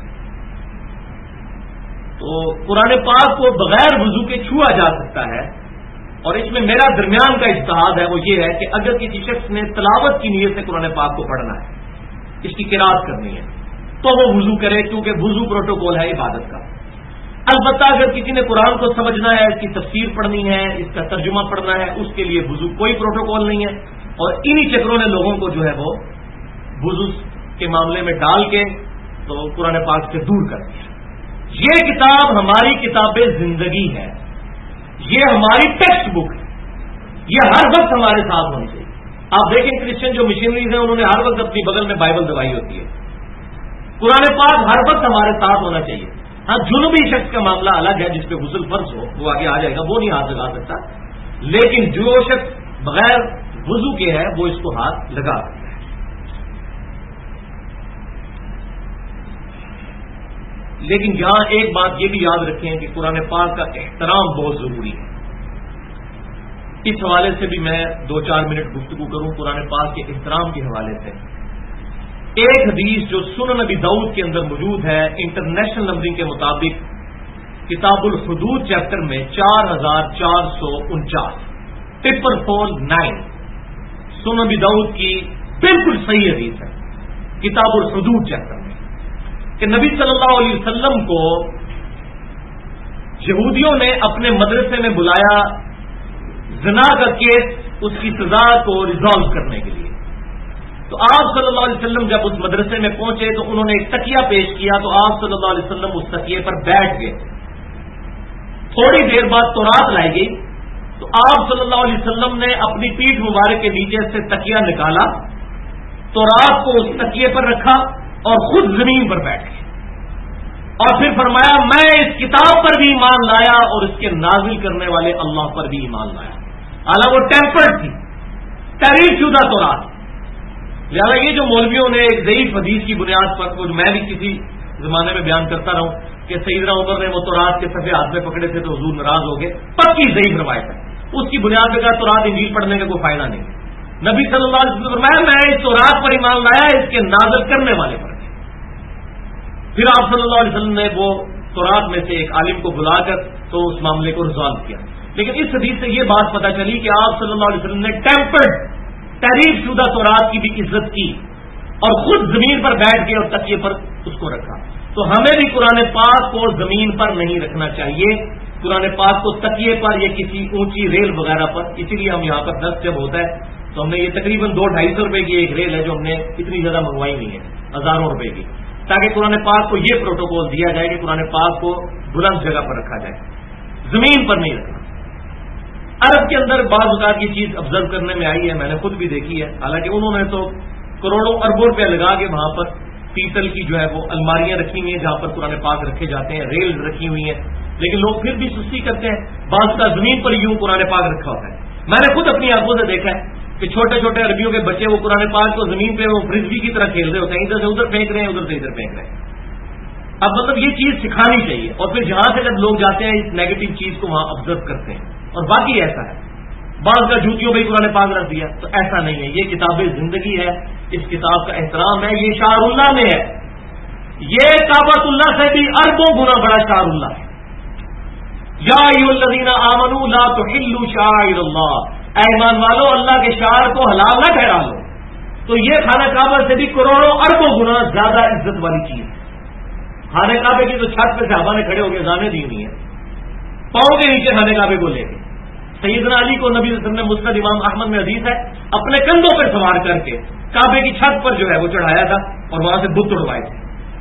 تو قرآن پاک کو بغیر وضو کے چھوا جا سکتا ہے، اور اس میں میرا درمیان کا اجتہاد ہے وہ یہ ہے کہ اگر کسی شخص نے تلاوت کی نیت سے قرآن پاک کو پڑھنا ہے، اس کی قرات کرنی ہے، تو وہ وضو کرے، کیونکہ وضو پروٹوکول ہے عبادت کا۔ البتہ اگر کسی نے قرآن کو سمجھنا ہے، اس کی تفسیر پڑھنی ہے، اس کا ترجمہ پڑھنا ہے، اس کے لیے وضو کوئی پروٹوکول نہیں ہے، اور انہی چکروں نے لوگوں کو جو ہے وہ وضو کے معاملے میں ڈال کے تو قرآن پاک سے دور کر دیا۔ یہ کتاب ہماری کتاب زندگی ہے، یہ ہماری ٹیکسٹ بک ہے، یہ ہر وقت ہمارے ساتھ ہونی چاہیے۔ آپ دیکھیں کرسچن جو مشنریز ہیں انہوں نے ہر وقت اپنی بغل میں بائبل دبائی ہوتی ہے، قرآن پاک ہر وقت ہمارے ساتھ ہونا چاہیے۔ ہاں جنوبی شخص کا معاملہ الگ ہے، جس پہ غسل فرض ہو وہ آگے آ جائے گا، وہ نہیں ہاتھ لگا سکتا، لیکن جو شخص بغیر وضو کے ہے وہ اس کو ہاتھ لگا سکتا ہے۔ لیکن یہاں ایک بات یہ بھی یاد رکھیں کہ قرآن پاک کا احترام بہت ضروری ہے۔ اس حوالے سے بھی میں 2-4 منٹ گفتگو کروں قرآن پاک کے احترام کے حوالے سے۔ ایک حدیث جو سنن نبی داؤد کے اندر موجود ہے، انٹرنیشنل نمبرنگ کے مطابق کتاب الحدود چیپٹر میں 4449 449 سنن نبی داؤد کی بالکل صحیح حدیث ہے، کتاب الحدود چیپٹر میں، کہ نبی صلی اللہ علیہ وسلم کو یہودیوں نے اپنے مدرسے میں بلایا، زنا کا کیس اس کی سزا کو ریزالو کرنے کے لیے. تو آپ صلی اللہ علیہ وسلم جب اس مدرسے میں پہنچے تو انہوں نے ایک تکیہ پیش کیا, تو آپ صلی اللہ علیہ وسلم اس تکیے پر بیٹھ گئے. تھوڑی دیر بعد تورات لائی گئی, تو آپ صلی اللہ علیہ وسلم نے اپنی پیٹھ مبارک کے نیچے سے تکیہ نکالا, تورات کو اس تکیے پر رکھا اور خود زمین پر بیٹھ گئے, اور پھر فرمایا میں اس کتاب پر بھی ایمان لایا اور اس کے نازل کرنے والے اللہ پر بھی ایمان لایا. حالانکہ وہ ٹیمپرڈ تھی, تحریر شدہ تورات. لہٰذا یہ جو مولویوں نے ایک ضعیف حدیث کی بنیاد پر, کچھ میں بھی کسی زمانے میں بیان کرتا رہا ہوں کہ سیدنا عمر نے وہ تورات کے صفحے ہاتھ میں پکڑے تھے تو حضور ناراض ہو گئے, پکی ضعیف روایت ہے. اس کی بنیاد پہ کہا تورات انجیل پڑھنے کا کوئی فائدہ نہیں. نبی صلی اللہ علیہ وسلم فرمایا میں اس تورات پر ایمان لایا, اس کے نازل کرنے والے پر. پھر آپ صلی اللہ علیہ وسلم نے وہ تورات میں سے ایک عالم کو بلا کر تو اس معاملے کو ریزالو کیا. لیکن اس حدیث سے یہ بات پتہ چلی کہ آپ صلی اللہ علیہ وسلم نے ٹیمپرڈ تحریر شدہ تورات کی بھی عزت کی اور خود زمین پر بیٹھ کے اور تکیے پر اس کو رکھا. تو ہمیں بھی قرآن پاک کو زمین پر نہیں رکھنا چاہیے, قرآن پاک کو تکیے پر یا کسی اونچی ریل وغیرہ پر. اسی لیے ہم یہاں پر دست جب ہوتا ہے تو ہم نے یہ تقریباً 200-250 روپے کی ایک ریل ہے جو ہم نے اتنی زیادہ منگوائی نہیں ہے, ہزاروں روپے کی, تاکہ قرآن پاک کو یہ پروٹوکول دیا جائے کہ قرآن پاک کو بلند جگہ پر رکھا جائے, زمین پر نہیں رکھنا. عرب کے اندر بعض اوقات یہ چیز آبزرو کرنے میں آئی ہے, میں نے خود بھی دیکھی ہے. حالانکہ انہوں نے تو کروڑوں اربوں روپے لگا کے وہاں پر پیتل کی جو ہے وہ الماریاں رکھی ہوئی ہیں جہاں پر قرآن پاک رکھے جاتے ہیں, ریل رکھی ہوئی ہیں, لیکن لوگ پھر بھی سستی کرتے ہیں. بعض کا زمین پر یوں قرآن پاک رکھا ہوتا ہے. میں نے خود اپنی آنکھوں سے دیکھا ہے کہ چھوٹے چھوٹے عربیوں کے بچے وہ قرآن پاک کو زمین پہ وہ فرزبی کی طرح کھیل رہے ہوتے ہیں, ادھر سے ادھر پھینک رہے ہیں, ادھر سے ادھر پھینک رہے ہیں. اب مطلب یہ چیز سکھانی چاہیے, اور پھر جہاں سے جب لوگ جاتے ہیں اس نیگیٹو چیز کو وہاں آبزرو کرتے ہیں. اور باقی ایسا ہے, بعض کا جوتیوں پہ قرآن پاک رکھ دیا, تو ایسا نہیں ہے. یہ کتاب زندگی ہے, اس کتاب کا احترام ہے, یہ شعر اللہ میں ہے. یہ کعبۃ اللہ سے بھی اربوں گنا بڑا شعر اللہ ہے. یا ایھا الذین آمنوا لا تحلوا شعائر اللہ, اے ایمان والو اللہ کے شعر کو حلال نہ ٹھہرا لو. تو یہ خانہ کعبہ سے بھی کروڑوں اربوں گنا زیادہ عزت والی چیز ہے. خانہ کعبے کی تو چھت پہ صحابہ نے کھڑے ہو کے اذانیں دی ہوئی ہیں, پاؤں کے نیچے خانہ کعبے کو لے کے. سیدنا علی کو نبی صلی اللہ علیہ وسلم نے مسند امام احمد میں حدیث ہے اپنے کندھوں پر سوار کر کے کعبے کی چھت پر جو ہے وہ چڑھایا تھا اور وہاں سے بت اڑوائے تھے.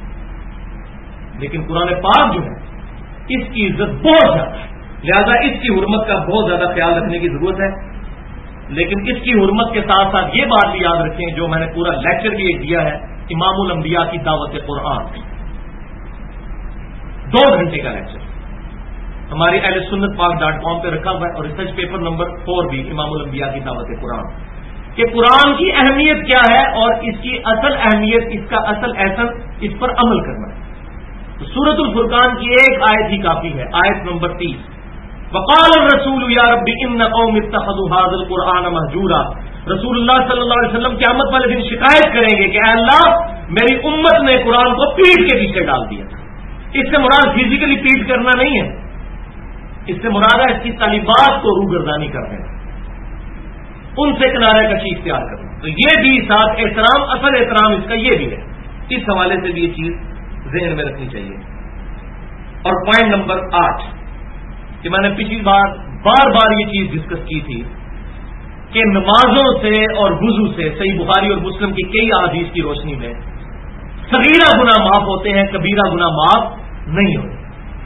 لیکن قرآن پاک جو ہے اس کی عزت بہت زیادہ ہے, لہذا اس کی حرمت کا بہت زیادہ خیال رکھنے کی ضرورت ہے. لیکن اس کی حرمت کے ساتھ ساتھ یہ بات بھی یاد رکھیں, جو میں نے پورا لیکچر بھی ایک دیا ہے, امام الانبیاء کی دعوت قرآن, 2 گھنٹے کا لیکچر ہماری اہل سنت پاک.com پہ رکھا ہوا ہے, اور ریسرچ پیپر نمبر 4 بھی امام الانبیاء کی دعوت قرآن, کہ قرآن کی اہمیت کیا ہے اور اس کی اصل اہمیت, اس کا اصل احسن, اس پر عمل کرنا ہے. تو سورۃ الفرقان کی ایک آیت ہی کافی ہے, آیت نمبر 30, وقال الرسول یا رب ان قوم اتخذوا هذا القرآن مهجورا. رسول اللہ صلی اللہ علیہ وسلم قیامت والے دن شکایت کریں گے کہ اے اللہ میری امت نے قرآن کو پیٹ کے پیچھے ڈال دیا تھا. اس سے مراد فزیکلی پیٹ کرنا نہیں ہے, اس سے مراد ہے اس کی طالبات کو روگردانی کر دینا, ان سے کنارہ کشی اختیار کرنا. تو یہ بھی ساتھ احترام, اصل احترام اس کا یہ بھی ہے. اس حوالے سے بھی یہ چیز ذہن میں رکھنی چاہیے. اور پوائنٹ نمبر 8 کہ میں نے پچھلی بار بار یہ چیز ڈسکس کی تھی کہ نمازوں سے اور وضو سے صحیح بخاری اور مسلم کی کئی احادیث کی روشنی میں صغیرہ گناہ معاف ہوتے ہیں, کبیرہ گناہ معاف نہیں ہوتے.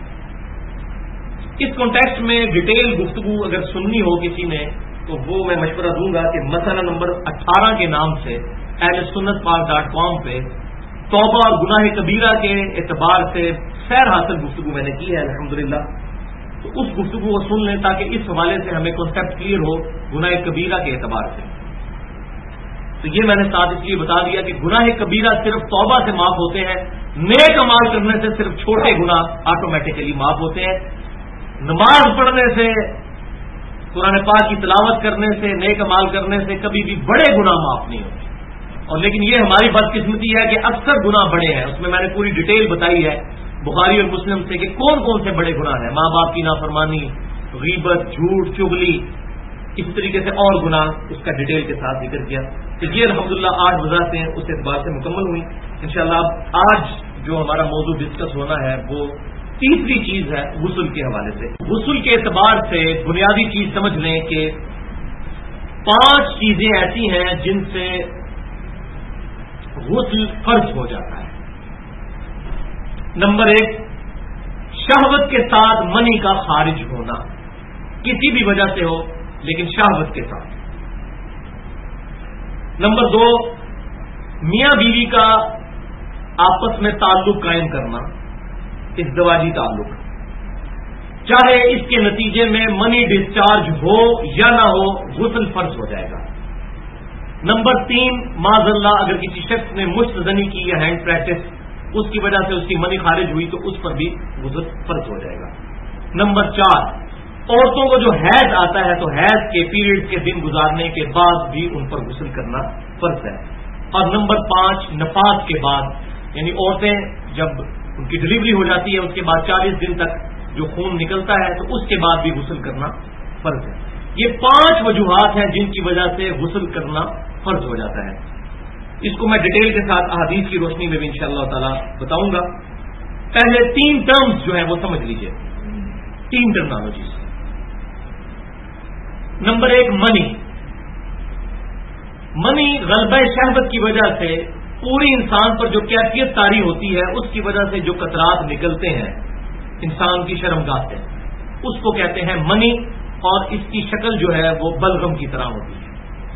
اس کانٹیکسٹ میں ڈیٹیل گفتگو اگر سننی ہو کسی نے تو وہ میں مشورہ دوں گا کہ مسئلہ نمبر 18 کے نام سے اہل سنت پاک.com پہ توبہ اور گناہ کبیرہ کے اعتبار سے سیر حاصل گفتگو میں نے کی ہے الحمدللہ. تو اس گفتگو کو سن لیں تاکہ اس حوالے سے ہمیں کانسیپٹ کلیئر ہو گناہ کبیرہ کے اعتبار سے. تو یہ میں نے ساتھ اس لیے بتا دیا کہ گناہ کبیرہ صرف توبہ سے معاف ہوتے ہیں, نیک اعمال کرنے سے صرف چھوٹے گناہ آٹومیٹکلی معاف ہوتے ہیں. نماز پڑھنے سے, قرآن پاک کی تلاوت کرنے سے, نیک اعمال کرنے سے کبھی بھی بڑے گناہ معاف نہیں ہوتے. اور لیکن یہ ہماری بدقسمتی ہے کہ اکثر گناہ بڑے ہیں. اس میں میں نے پوری ڈیٹیل بتائی ہے بخاری اور مسلم سے کہ کون کون سے بڑے گناہ ہیں, ماں باپ کی نافرمانی, غیبت, جھوٹ, چغلی, اس طریقے سے اور گناہ اس کا ڈیٹیل کے ساتھ ذکر کیا. تو یہ الحمدللہ 8 وضاحتیں ہیں اس اعتبار سے مکمل ہوئی. انشاءاللہ آج جو ہمارا موضوع ڈسکس ہونا ہے وہ تیسری چیز ہے غسل کے حوالے سے. غسل کے اعتبار سے بنیادی چیز سمجھ لیں کہ 5 چیزیں ایسی ہیں جن سے غسل فرض ہو جاتا ہے۔ نمبر 1، شہوت کے ساتھ منی کا خارج ہونا، کسی بھی وجہ سے ہو لیکن شہوت کے ساتھ۔ نمبر 2، میاں بیوی کا آپس میں تعلق قائم کرنا، ازدواجی تعلق، چاہے اس کے نتیجے میں منی ڈسچارج ہو یا نہ ہو، غسل فرض ہو جائے گا۔ نمبر 3، معاذ اللہ اگر کسی شخص نے مشت زنی کی یا ہینڈ پریکٹس، اس کی وجہ سے اس کی منی خارج ہوئی تو اس پر بھی غسل فرض ہو جائے گا۔ نمبر 4، عورتوں کو جو حیض آتا ہے تو حیض کے پیریڈ کے دن گزارنے کے بعد بھی ان پر غسل کرنا فرض ہے۔ اور نمبر 5، نفاس کے بعد، یعنی عورتیں جب ان کی ڈلیوری ہو جاتی ہے اس کے بعد 40 دن تک جو خون نکلتا ہے تو اس کے بعد بھی غسل کرنا فرض ہے۔ یہ 5 وجوہات ہیں جن کی وجہ سے غسل کرنا فرض ہو جاتا ہے۔ اس کو میں ڈیٹیل کے ساتھ احادیث کی روشنی میں بھی انشاءاللہ تعالی بتاؤں گا۔ پہلے 3 ٹرمز جو ہیں وہ سمجھ لیجئے، 3 ٹرمنالوجیز۔ نمبر 1، منی غلبہ شہوت کی وجہ سے پوری انسان پر جو کیفیت طاری ہوتی ہے، اس کی وجہ سے جو قطرات نکلتے ہیں انسان کی شرمگاہ سے، اس کو کہتے ہیں منی، اور اس کی شکل جو ہے وہ بلغم کی طرح ہوتی ہے۔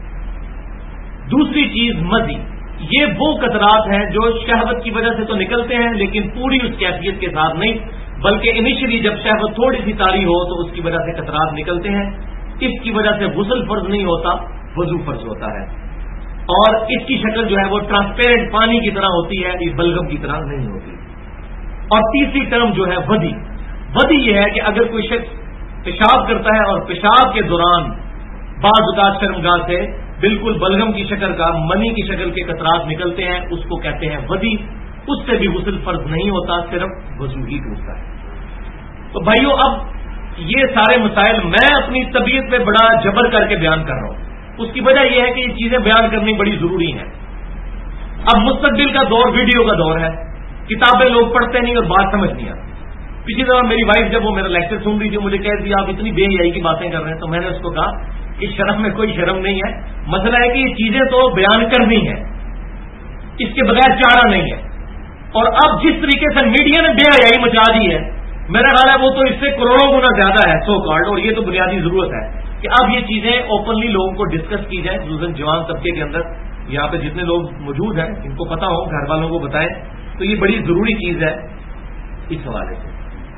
دوسری چیز مزی، یہ وہ قطرات ہیں جو شہوت کی وجہ سے تو نکلتے ہیں لیکن پوری اس کیفیت کے ساتھ نہیں، بلکہ انیشلی جب شہوت تھوڑی سی طاری ہو تو اس کی وجہ سے قطرات نکلتے ہیں۔ اس کی وجہ سے غسل فرض نہیں ہوتا، وضو فرض ہوتا ہے۔ اور اس کی شکل جو ہے وہ ٹرانسپیرنٹ پانی کی طرح ہوتی ہے، یہ بلغم کی طرح نہیں ہوتی۔ اور تیسری ٹرم جو ہے ودی یہ ہے کہ اگر کوئی شخص پیشاب کرتا ہے اور پیشاب کے دوران بعض اوقات شرمگاہ سے بالکل بلغم کی شکل کا، منی کی شکل کے قطرات نکلتے ہیں، اس کو کہتے ہیں ودی۔ اس سے بھی غسل فرض نہیں ہوتا، صرف وضو ہی ٹوٹتا ہے۔ تو بھائیو، اب یہ سارے مسائل میں اپنی طبیعت پہ بڑا جبر کر کے بیان کر رہا ہوں۔ اس کی وجہ یہ ہے کہ یہ چیزیں بیان کرنی بڑی ضروری ہیں۔ اب مستقبل کا دور ویڈیو کا دور ہے، کتابیں لوگ پڑھتے نہیں اور بات سمجھ نہیں آتی۔ پچھلی دفعہ میری وائف جب وہ میرا لیکچر سن رہی تھی، مجھے کہہ دیا آپ اتنی بے حیائی کی باتیں کر رہے ہیں، تو میں نے اس کو کہا کہ شرم میں کوئی شرم نہیں ہے، مسئلہ ہے کہ یہ چیزیں تو بیان کرنی ہے، اس کے بغیر چارہ نہیں ہے۔ اور اب جس طریقے سے میڈیا نے بے حیائی مچا دی ہے، میرا خیال ہے وہ تو اس سے کروڑوں گنا زیادہ ہے سو کارڈ، اور یہ تو بنیادی ضرورت ہے کہ اب یہ چیزیں اوپنلی لوگوں کو ڈسکس کی جائیں، خصوصاً جوان طبقے کے اندر، یہاں پہ جتنے لوگ موجود ہیں ان کو پتا ہو، گھر والوں کو بتائیں، تو یہ بڑی ضروری چیز ہے اس حوالے سے۔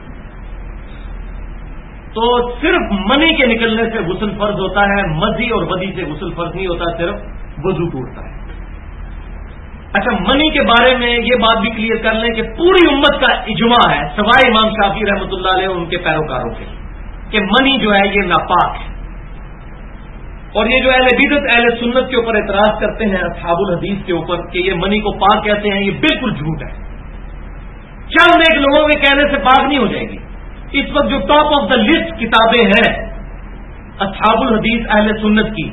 تو صرف منی کے نکلنے سے غسل فرض ہوتا ہے، مزی اور ودی سے غسل فرض نہیں ہوتا، صرف وضو ٹوٹتا ہے۔ اچھا، منی کے بارے میں یہ بات بھی کلیئر کر لیں کہ پوری امت کا اجماع ہے، سوائے امام شافعی رحمۃ اللہ علیہ ان کے پیروکاروں کے، کہ منی جو ہے یہ ناپاک ہے۔ اور یہ جو اہل بدعت اہل سنت کے اوپر اعتراض کرتے ہیں اصحاب الحدیث کے اوپر کہ یہ منی کو پاک کہتے ہیں، یہ بالکل جھوٹ ہے۔ چند ایک لوگوں کے کہنے سے پاک نہیں ہو جائے گی۔ اس وقت جو ٹاپ آف دا لسٹ کتابیں ہیں اصحاب الحدیث اہل سنت کی،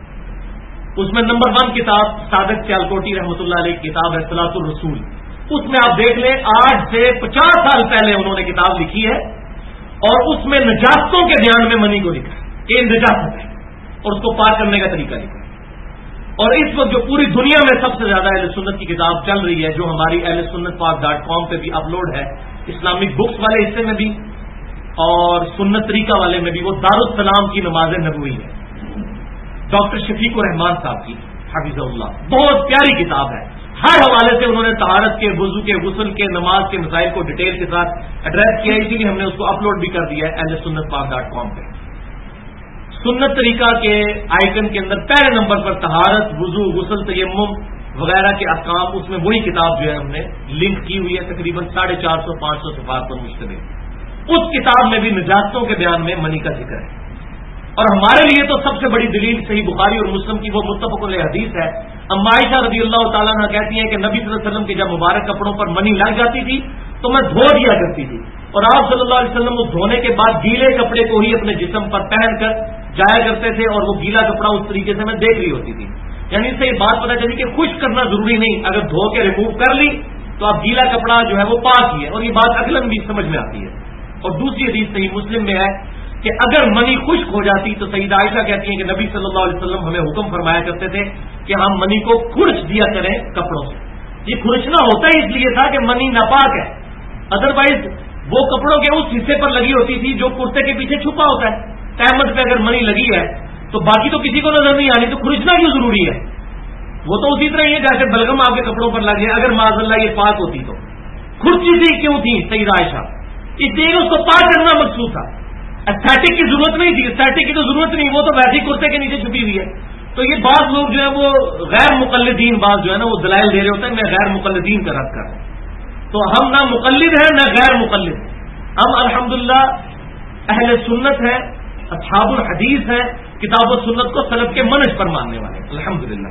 اس میں نمبر 1 کتاب صادق سیالکوٹی رحمۃ اللہ علیہ کی کتاب ہے صلاۃ الرسول۔ اس میں آپ دیکھ لیں 8 سے 50 سال پہلے انہوں نے کتاب لکھی ہے، اور اس میں نجاستوں کے بیان میں منی کو لکھا ہے کہ یہ نجاست ہے، اور اس کو پار کرنے کا طریقہ لکھا ہے۔ اور اس وقت جو پوری دنیا میں سب سے زیادہ اہل سنت کی کتاب چل رہی ہے، جو ہماری اہل سنت پاک.com پہ بھی اپلوڈ ہے، اسلامک بکس والے حصے میں بھی اور سنت طریقہ والے میں بھی، وہ دارالسلام کی نماز نبوی ہے، ڈاکٹر شفیق الرحمان صاحب کی حفظہ اللہ، بہت پیاری کتاب ہے۔ ہر حوالے سے انہوں نے طہارت کے، وضو کے، غسل کے، نماز کے مسائل کو ڈیٹیل کے ساتھ ایڈریس کیا، اسی لیے ہم نے اس کو اپلوڈ بھی کر دیا ہے اہل سنت پاک.com پہ۔ سنت طریقہ کے آئیکن کے اندر پہلے نمبر پر طہارت، وضو، غسل، تیمم وغیرہ کے احکام، اس میں وہی کتاب جو ہے ہم نے لنک کی ہوئی ہے، تقریباً 450-500 صفحات پر مشتمل۔ اس کتاب میں بھی نجاستوں کے بیان میں منی کا ذکر ہے۔ اور ہمارے لیے تو سب سے بڑی دلیل صحیح بخاری اور مسلم کی وہ متفق علیہ حدیث ہے، اما عائشہ رضی اللہ تعالیٰ عنہ کہتی ہیں کہ نبی صلی اللہ علیہ وسلم کے جب مبارک کپڑوں پر منی لگ جاتی تھی تو میں دھو دیا کرتی تھی، اور آپ صلی اللہ علیہ وسلم اس دھونے کے بعد گیلے کپڑے کو ہی اپنے جسم پر پہن کر جایا کرتے تھے، اور وہ گیلا کپڑا اس طریقے سے میں دیکھ رہی ہوتی تھی۔ یعنی اس سے یہ بات پتہ چلی کہ خشک کرنا ضروری نہیں، اگر دھو کے ریموو کر لی تو اب گیلا کپڑا جو ہے وہ پاک ہی ہے، اور یہ بات عقلاً بھی سمجھ میں آتی ہے۔ اور دوسری حدیث صحیح مسلم میں ہے کہ اگر منی خشک ہو جاتی تو سیدہ عائشہ کہتی ہیں کہ نبی صلی اللہ علیہ وسلم ہمیں حکم فرمایا کرتے تھے کہ ہم منی کو کھرچ دیا کریں کپڑوں سے. یہ کھرچنا ہوتا ہی اس لیے تھا کہ منی ناپاک ہے، ادروائز وہ کپڑوں کے اس حصے پر لگی ہوتی تھی جو کرتے کے پیچھے چھپا ہوتا ہے. تہمت پہ اگر منی لگی ہے تو باقی تو کسی کو نظر نہیں آنی، تو کھرچنا کیوں ضروری ہے؟ وہ تو اسی طرح ہی ہے جیسے بلغم آپ کے کپڑوں پر لگے، اگر معاذ اللہ یہ پاک ہوتی تو کھرچی سی کیوں تھی سیدہ عائشہ؟ اس لیے اس کو پاک کرنا مقصود تھا. ایسٹیٹک کی ضرورت نہیں تھی، ایسٹیٹک کی تو ضرورت نہیں، وہ تو ویسے ہی کرتے کے نیچے چھپی ہوئی ہے. تو یہ بعض لوگ جو ہے وہ غیر مقلدین، بعض جو ہے نا وہ دلائل دے رہے ہوتے ہیں، میں غیر مقلدین کا رد کر رہا ہوں. تو ہم نہ مقلد ہیں نہ غیر مقلد، ہم الحمدللہ اہل سنت ہیں، اصحاب الحدیث ہیں، کتاب و سنت کو سلف کے منہج پر ماننے والے الحمدللہ.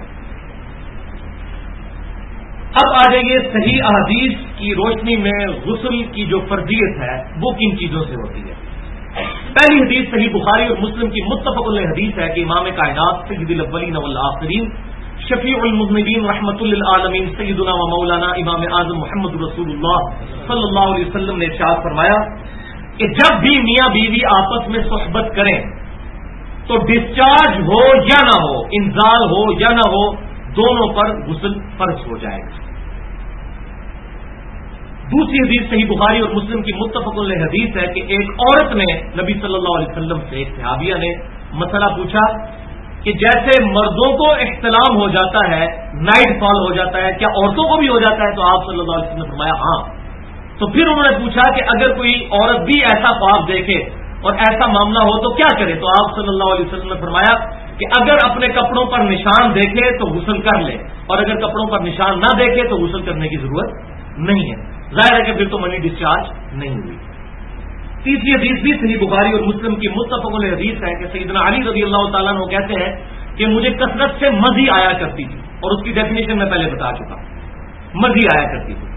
اب آ جائیے صحیح احادیث کی روشنی میں غسل کی جو فرضیت ہے وہ کن چیزوں سے ہوتی ہے. پہلی حدیث صحیح بخاری اور مسلم کی متفق علیہ حدیث ہے کہ امام کائنات سید الاولین والآخرین شفیع المذنبین رحمۃ للعالمین سیدنا و مولانا امام اعظم محمد رسول اللہ صلی اللہ علیہ وسلم نے ارشاد فرمایا کہ جب بھی میاں بیوی آپس میں صحبت کریں تو ڈسچارج ہو یا نہ ہو، انزال ہو یا نہ ہو، دونوں پر غسل فرض ہو جائے گا. دوسری حدیث صحیح بخاری اور مسلم کی متفق علیہ حدیث ہے کہ ایک عورت نے نبی صلی اللہ علیہ وسلم سے، ایک صحابیہ نے مسئلہ پوچھا کہ جیسے مردوں کو احتلام ہو جاتا ہے، نائٹ فال ہو جاتا ہے، کیا عورتوں کو بھی ہو جاتا ہے؟ تو آپ صلی اللہ علیہ وسلم نے فرمایا ہاں. تو پھر انہوں نے پوچھا کہ اگر کوئی عورت بھی ایسا خواب دیکھے اور ایسا معاملہ ہو تو کیا کرے؟ تو آپ صلی اللہ علیہ وسلم نے فرمایا کہ اگر اپنے کپڑوں پر نشان دیکھے تو غسل کر لے، اور اگر کپڑوں پر نشان نہ دیکھے تو غسل کرنے کی ضرورت نہیں ہے. ظاہر ہے کہ پھر تو منی ڈسچارج نہیں ہوئی. تیسری حدیث بھی صحیح بخاری اور مسلم کی متفق علیہ حدیث ہے کہ سیدنا علی رضی اللہ تعالیٰ عنہ کہتے ہیں کہ مجھے کثرت سے مزی آیا کرتی تھی، اور اس کی ڈیفینیشن میں پہلے بتا چکا، مزی آیا کرتی تھی.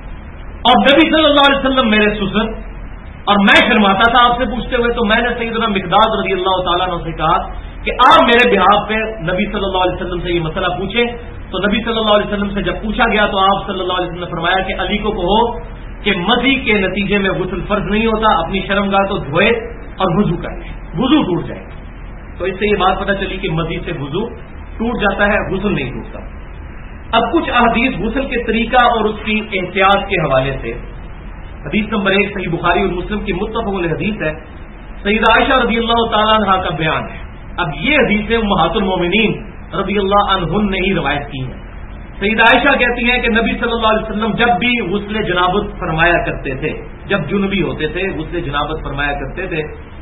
اور نبی صلی اللہ علیہ وسلم میرے سسر، اور میں شرماتا تھا آپ سے پوچھتے ہوئے، تو میں نے سیدنا مقداد رضی اللہ تعالیٰ عنہ سے کہا کہ آپ میرے بہاف پہ نبی صلی اللہ علیہ وسلم سے یہ مسئلہ پوچھیں. تو نبی صلی اللہ علیہ وسلم سے جب پوچھا گیا تو آپ صلی اللہ علیہ وسلم نے فرمایا کہ علی کو کہو کہ مزی کے نتیجے میں غسل فرض نہیں ہوتا، اپنی شرمگاہ کو دھوئے اور وضو کر لے، وضو ٹوٹ جائے گا. تو اس سے یہ بات پتہ چلی کہ مزی سے وضو ٹوٹ جاتا ہے، غسل نہیں ٹوٹتا. اب کچھ احادیث غسل کے طریقہ اور اس کی احتیاط کے حوالے سے. حدیث نمبر 1 صحیح بخاری اور مسلم کی متفق علیہ حدیث ہے، سیدہ عائشہ رضی اللہ تعالیٰ عنہا کا بیان ہے. اب یہ حدیثیں امہات المومنین رضی اللہ عنہن نے ہی روایت کی ہیں. سیدہ عائشہ کہتی ہیں کہ نبی صلی اللہ علیہ وسلم جب بھی غسل جنابت فرمایا کرتے تھے، جب جنبی ہوتے تھے غسل جنابت فرمایا کرتے تھے،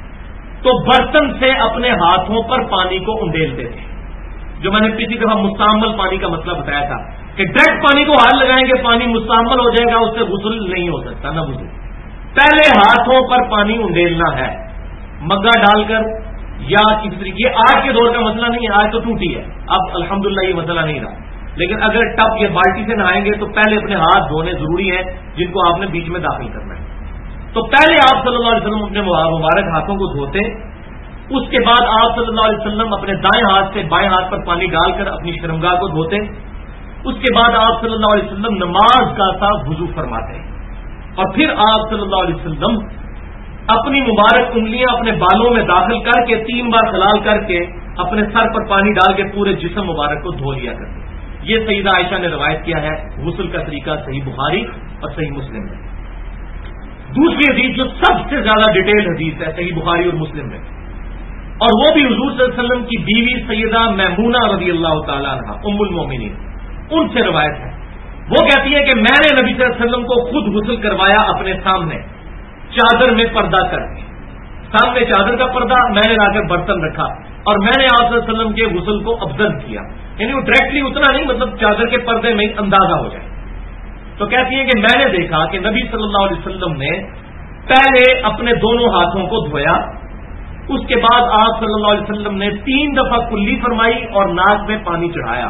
تو برتن سے اپنے ہاتھوں پر پانی کو انڈیلتے تھے. جو میں نے پچھلی دفعہ مستعمل پانی کا مسئلہ بتایا تھا کہ ڈائریکٹ پانی کو ہاتھ لگائیں گے پانی مستعمل ہو جائے گا، اس سے غسل نہیں ہو سکتا نہ وضو. پہلے ہاتھوں پر پانی انڈیلنا ہے، مگا ڈال کر یا کسی طریقے. یہ آج کے دور کا مسئلہ نہیں ہے، آج تو ٹوٹی ہے، اب الحمدللہ یہ مسئلہ نہیں رہا. لیکن اگر ٹب یا بالٹی سے نہائیں گے تو پہلے اپنے ہاتھ دھونے ضروری ہیں، جن کو آپ نے بیچ میں داخل کرنا ہے. تو پہلے آپ صلی اللہ علیہ وسلم اپنے مبارک ہاتھوں کو دھوتے، اس کے بعد آپ صلی اللہ علیہ وسلم اپنے دائیں ہاتھ سے بائیں ہاتھ پر پانی ڈال کر اپنی شرمگاہ کو دھوتے. اس کے بعد آپ صلی اللہ علیہ وسلم نماز کا سا وضو فرماتے، اور پھر آپ صلی اللہ علیہ وسلم اپنی مبارک انگلیاں اپنے بالوں میں داخل کر کے 3 بار خلال کر کے اپنے سر پر پانی ڈال کے پورے جسم مبارک کو دھو لیا کرتے. یہ سیدہ عائشہ نے روایت کیا ہے. غسل کا طریقہ صحیح بخاری اور صحیح مسلم میں. دوسری حدیث جو سب سے زیادہ ڈیٹیل حدیث ہے صحیح بخاری اور مسلم میں، اور وہ بھی حضور صلی اللہ علیہ وسلم کی بیوی سیدہ میمونہ رضی اللہ تعالیٰ عنہ ام المومنین، ان سے روایت ہے. وہ کہتی ہے کہ میں نے نبی صلی اللہ علیہ وسلم کو خود غسل کروایا اپنے سامنے، چادر میں پردہ کر کے. سامنے چادر کا پردہ میں نے لا کر برتن رکھا، اور میں نے آپ صلی اللہ علیہ وسلم کے غسل کو افضل کیا. یعنی وہ ڈائریکٹلی اتنا نہیں، مطلب چادر کے پردے میں اندازہ ہو جائے. تو کہتی ہیں کہ میں نے دیکھا کہ نبی صلی اللہ علیہ وسلم نے پہلے اپنے دونوں ہاتھوں کو دھویا، اس کے بعد آپ صلی اللہ علیہ وسلم نے 3 دفعہ کلی فرمائی اور ناک میں پانی چڑھایا.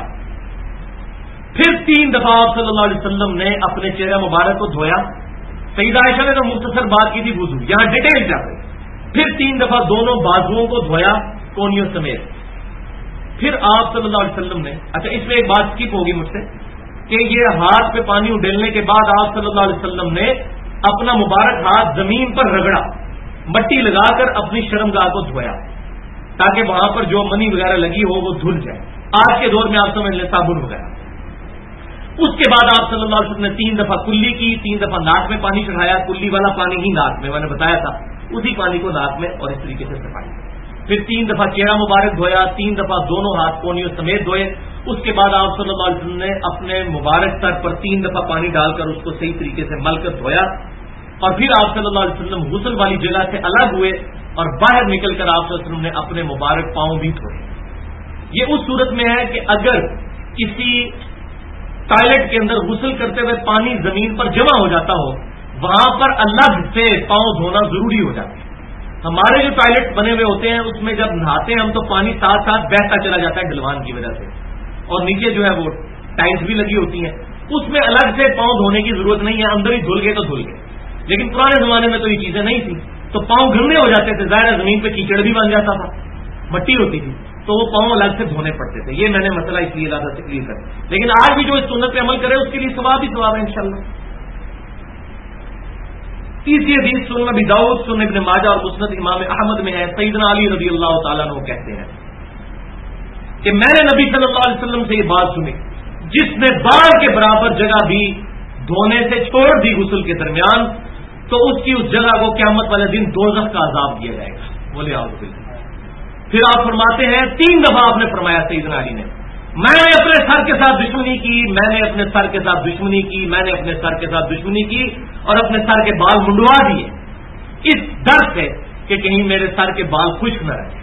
پھر 3 دفعہ آپ صلی اللہ علیہ وسلم نے اپنے چہرہ مبارک کو دھویا. سیدہ عائشہ نے تو مختصر بات کی تھی وضو، یہاں ڈیٹیل جا رہی. پھر 3 دفعہ دونوں بازوؤں کو دھویا کونیوں سمیت. پھر آپ صلی اللہ علیہ وسلم نے، اچھا اس میں ایک بات اسکپ ہوگی مجھ سے کہ یہ ہاتھ پہ پانی اڈیلنے کے بعد آپ صلی اللہ علیہ وسلم نے اپنا مبارک ہاتھ زمین پر رگڑا. مٹی لگا کر اپنی شرمگاہ کو دھویا تاکہ وہاں پر جو منی وغیرہ لگی ہو وہ دھل جائے. آج کے دور میں آپ سمجھ لیں صابن وغیرہ. اس کے بعد آپ صلی اللہ علیہ وسلم نے 3 دفعہ کلی کی, 3 دفعہ ناک میں پانی چڑھایا, کلی والا پانی ہی ناک میں نے بتایا تھا, اسی پانی کو ناک میں اور اس طریقے سے صفائی. پھر 3 دفعہ چہرہ مبارک دھویا, 3 دفعہ دونوں ہاتھ کونیوں سمیت دھوئے. اس کے بعد آپ صلی اللہ علیہ وسلم نے اپنے مبارک سر پر 3 دفعہ پانی ڈال کر اس کو صحیح طریقے سے مل کر دھویا. اور پھر آپ صلی اللہ علیہ وسلم غسل والی جگہ سے الگ ہوئے اور باہر نکل کر آپ صلی اللہ علیہ وسلم نے اپنے مبارک پاؤں بھی دھوئے. یہ اس صورت میں ہے کہ اگر کسی ٹوائلٹ کے اندر غسل کرتے ہوئے پانی زمین پر جمع ہو جاتا ہو, وہاں پر الگ سے پاؤں دھونا ضروری ہو جاتا ہے. ہمارے جو ٹوائلٹ بنے ہوئے ہوتے ہیں اس میں جب نہاتے ہیں ہم تو پانی ساتھ ساتھ بہتا چلا جاتا ہے ڈھلوان کی وجہ سے, اور نیچے جو ہے وہ ٹائلس بھی لگی ہوتی ہیں, اس میں الگ سے پاؤں دھونے کی ضرورت نہیں ہے, اندر ہی دھل گئے تو دھل گئے. لیکن پرانے زمانے میں تو یہ چیزیں نہیں تھیں, تو پاؤں گندے ہو جاتے تھے, ظاہر زمین پہ کیچڑ بھی بن جاتا تھا, مٹی ہوتی تھی, تو وہ پاؤں الگ سے دھونے پڑتے تھے. یہ میں نے مسئلہ اس لیے زیادہ سے کلیئر کر. لیکن آج بھی جو اس سنت پہ عمل کرے اس کے لیے ثواب ہی ثواب ہے انشاءاللہ. تیسری حدیث سنن ابی داؤد, سنن ابن ماجہ اور مسند امام احمد میں ہے. سیدنا علی رضی اللہ تعالیٰ عنہ کہتے ہیں کہ میں نے نبی صلی اللہ علیہ وسلم سے یہ بات سنی, جس نے بال کے برابر جگہ بھی دھونے سے چھوڑ دی غسل کے درمیان, تو اس کی اس جگہ کو قیامت والے دن دوزخ کا عذاب دیا جائے گا. بولے اعوذ باللہ. پھر آپ فرماتے ہیں 3 دفعہ آپ نے فرمایا سیدنا علی نے, میں نے اپنے سر کے ساتھ دشمنی کی, میں نے اپنے سر کے ساتھ دشمنی کی, میں نے اپنے سر کے ساتھ دشمنی کی, اور اپنے سر کے بال منڈوا دیے اس ڈر سے کہ کہیں میرے سر کے بال خشک نہ رہے.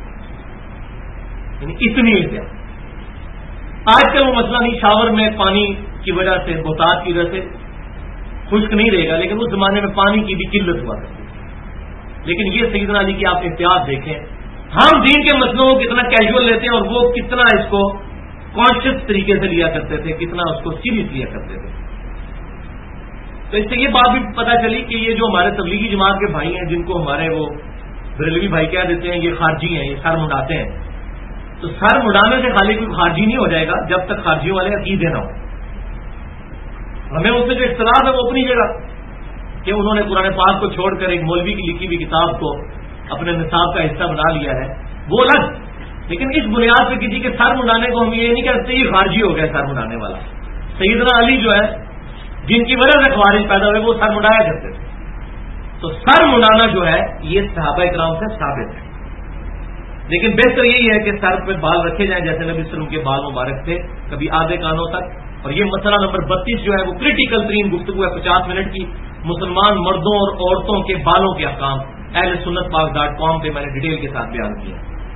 یعنی اتنی احتیاط. آج کل وہ مسئلہ نہیں, شاور میں پانی کی وجہ سے, بہتات کی وجہ سے خشک نہیں رہے گا, لیکن اس زمانے میں پانی کی بھی قلت ہوا کرتی. لیکن یہ سیدنا علی کی آپ احتیاط دیکھیں. ہم دین کے مسئلوں کو کتنا کیجول لیتے ہیں اور وہ کتنا اس کو کانشیس طریقے سے لیا کرتے تھے, کتنا اس کو سیریس لیا کرتے تھے. تو اس سے یہ بات بھی پتہ چلی کہ یہ جو ہمارے تبلیغی جماعت کے بھائی ہیں, جن کو ہمارے وہ بریلوی بھائی کہہ دیتے ہیں یہ خارجی ہیں, یہ سر مڈاتے ہیں, تو سر مڈانے سے خالی کوئی خارجی نہیں ہو جائے گا جب تک خارجیوں والے عقیدے نہ ہو. ہمیں اس سے جو اختلاف ہے وہ اپنی جگہ کہ انہوں نے قرآن پاک کو چھوڑ کر ایک مولوی کی لکھی ہوئی کتاب کو اپنے نصاب کا حصہ بنا لیا ہے, وہ الگ. لیکن اس بنیاد پہ کسی کے سر مڈانے کو ہم یہ نہیں کہتے یہ خارجی ہو گیا سر مڈانے والا. سیدنا علی جو ہے جن کی وجہ سے خوارج پیدا ہوئے وہ سر مڈایا کرتے تھے. تو سر مڈانا جو ہے یہ صحابہ کرام سے ثابت ہے. لیکن بہتر یہی ہے کہ سر پہ بال رکھے جائیں جیسے نبی صلی اللہ علیہ وسلم کے بال مبارک تھے, کبھی آدھے کانوں تک. اور یہ مسئلہ نمبر 32 جو ہے وہ کریٹیکل ترین گفتگو ہے 50 منٹ کی, مسلمان مردوں اور عورتوں کے بالوں کے احکام. اہل سنت پاک.com پہ میں نے ڈیٹیل کے ساتھ بیان کیا.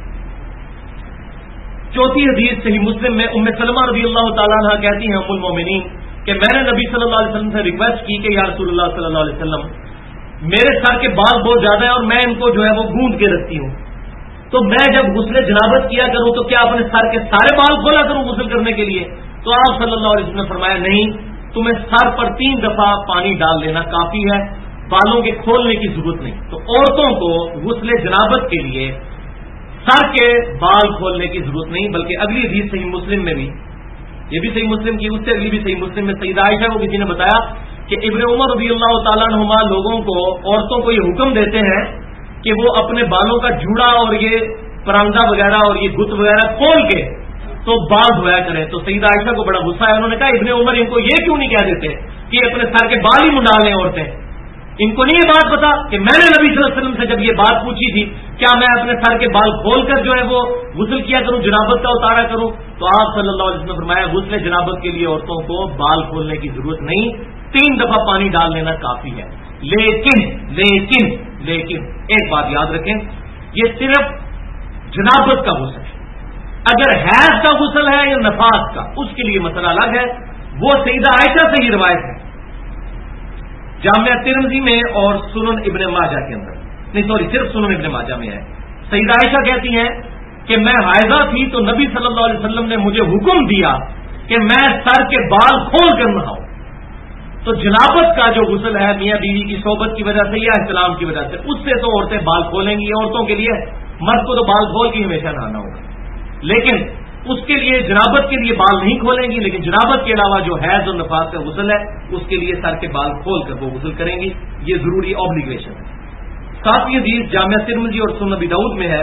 چوتھی حدیث صحیح مسلم میں ام سلمہ رضی اللہ تعالیٰ عنہ کہتی ہیں ام المومنین کہ میں نے نبی صلی اللہ علیہ وسلم سے ریکویسٹ کی کہ یا رسول اللہ صلی اللہ علیہ وسلم میرے سر کے بال بہت زیادہ ہیں اور میں ان کو جو ہے وہ گوند کے رکھتی ہوں, تو میں جب غسل جنابت کیا کروں تو کیا اپنے سر کے سارے بال کھولا کروں غسل کرنے کے لیے؟ تو آپ صلی اللہ علیہ وسلم نے فرمایا نہیں, تمہیں سر پر 3 دفعہ پانی ڈال لینا کافی ہے, بالوں کے کھولنے کی ضرورت نہیں. تو عورتوں کو غسل جنابت کے لیے سر کے بال کھولنے کی ضرورت نہیں, بلکہ اگلی حدیث صحیح مسلم میں بھی, یہ بھی صحیح مسلم کی, اس سے اگلی بھی صحیح مسلم میں سیدہ عائشہ کو کسی نے بتایا کہ ابن عمر رضی اللہ تعالیٰ عنہما لوگوں کو, عورتوں کو یہ حکم دیتے ہیں کہ وہ اپنے بالوں کا جوڑا اور یہ پراندہ وغیرہ اور یہ گت وغیرہ کھول کے تو بال دھویا کریں. تو سیدہ عائشہ کو بڑا غصہ ہے, انہوں نے کہا ابن عمر ان کو یہ کیوں نہیں کہہ دیتے کہ اپنے سر کے بال ہی منڈا لیں عورتیں؟ ان کو نہیں یہ بات پتا کہ میں نے نبی صلی اللہ علیہ وسلم سے جب یہ بات پوچھی تھی کیا میں اپنے سر کے بال کھول کر جو ہے وہ غسل کیا کروں, جنابت کا اتارا کروں؟ تو آپ صلی اللہ علیہ وسلم نے فرمایا غسل جنابت کے لیے عورتوں کو بال کھولنے کی ضرورت نہیں, 3 دفعہ پانی ڈال لینا کافی ہے. لیکن لیکن لیکن ایک بات یاد رکھیں, یہ صرف جنابت کا غسل ہے. اگر حیض کا غسل ہے یا نفاس کا, اس کے لیے مسئلہ الگ ہے, وہ سیدہ عائشہ سے ہی روایت ہے جامعہ ترمذی میں اور سنن ابن ماجہ کے اندر, نہیں سوری صرف سنن ابن ماجہ میں ہے. سیدہ عائشہ کہتی ہیں کہ میں حائضہ تھی تو نبی صلی اللہ علیہ وسلم نے مجھے حکم دیا کہ میں سر کے بال کھول کر نہاؤں. تو جنابت کا جو غسل ہے میاں بیوی کی صحبت کی وجہ سے یا احتلام کی وجہ سے, اس سے تو عورتیں بال کھولیں گی. عورتوں کے لیے, مرد کو تو بال کھول کے ہمیشہ نہانا ہوگا, لیکن اس کے لیے جنابت کے لیے بال نہیں کھولیں گی. لیکن جنابت کے علاوہ جو حیض اور نفاس کا غسل ہے اس کے لیے سر کے بال کھول کر وہ غسل کریں گی. یہ ضروری آبلیگیشن ہے. सातवीं हदीस जामिया तिरमिज़ी और सुनन अबी दाऊद में है,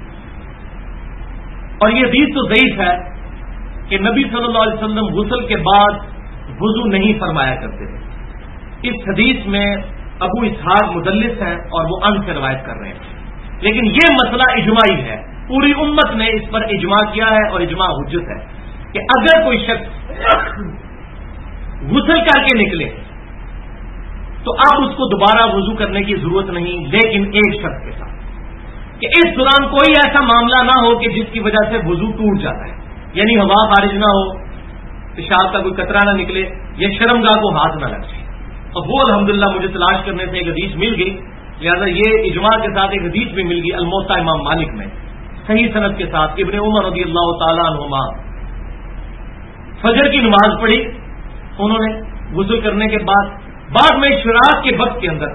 और ये हदीस तो ज़ईफ है कि नबी सल्लल्लाहु अलैहि वसल्लम गुस्ल के बाद वुजू नहीं फरमाया करते थे। इस हदीस में अबू इसहाक मुदल्लिस हैं और वो अन से रवायत कर रहे हैं, लेकिन ये मसला इजमाई है, पूरी उम्मत ने इस पर इजमा किया है और इजमा हुज्जत है कि अगर कोई शख्स गुस्ल करके निकले तो अब उसको दोबारा वुजू करने की जरूरत नहीं, लेकिन एक शर्त के साथ कि इस दौरान कोई ऐसा मामला ना हो कि जिसकी वजह से वुजू टूट जाता है, यानी हवा खारिज ना हो, पेशाब का कोई कतरा ना निकले या शर्मगाह को हाथ ना लग जाए। और वो अल्हम्दुलिल्लाह मुझे तलाश करने से एक हदीस मिल गई, लिहाजा ये इजमा के साथ एक हदीस भी मिल गई अल-मुवत्ता इमाम मालिक में सही सनद के साथ। इब्ने उमर रज़ियल्लाहु ताला अन्हुमा फजर की नमाज पढ़ी उन्होंने गुस्ल करने के बाद में शुराक के वक्त के अंदर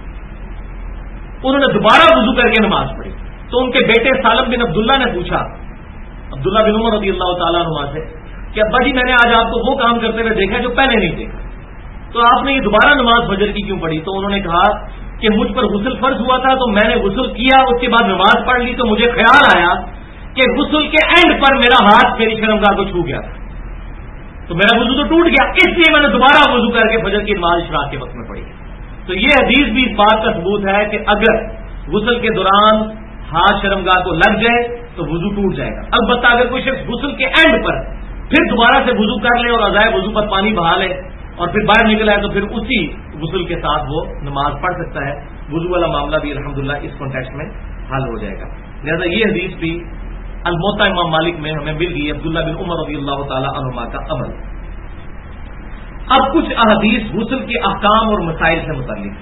उन्होंने दोबारा वुजू करके नमाज पढ़ी, तो उनके बेटे सालम बिन अब्दुल्ला ने पूछा अब्दुल्ला बिन उमर रज़ियल्लाहु ताला अन्हुमा से कि अब्बा जी मैंने आज आपको वो काम करते हुए देखा जो पहले नहीं देखा, तो आपने ये दोबारा नमाज फजर की क्यों पढ़ी? तो उन्होंने कहा कि मुझ पर गुस्ल फर्ज हुआ था तो मैंने गुस्ल किया, उसके बाद नमाज पढ़ ली, तो मुझे ख्याल आया कि गुस्ल के एंड पर मेरा हाथ मेरी शर्मगाह को छू गया तो मेरा वुजू तो टूट गया, इसलिए मैंने दोबारा वुजू करके फजर की नमाज इशराक के वक्त में पढ़ी। तो ये हदीस भी इस बात का सबूत है कि अगर गुस्ल के दौरान हाथ शर्मगाह को लग जाए तो वुजू टूट जाएगा। अलबत्ता अगर कोई शख्स गुस्ल के एंड पर फिर दोबारा से वुजू कर ले और अज़ाए वुजू पर पानी बहा ले और फिर बाहर निकला है तो फिर उसी गुस्ल के साथ वो नमाज पढ़ सकता है। वुजू वाला मामला भी अल्हम्दुलिल्लाह इस कॉन्टेक्स्ट में हल हो जाएगा। लिहाजा ये हदीस भी अल-मुवत्ता इमाम मालिक में हमें मिल गई अब्दुल्ला बिन उमर रज़ियल्लाहु ताला अन्हुमा का अमल। अब कुछ अहदीस गुस्ल के अहकाम और मसाइल से मुताल्लिक।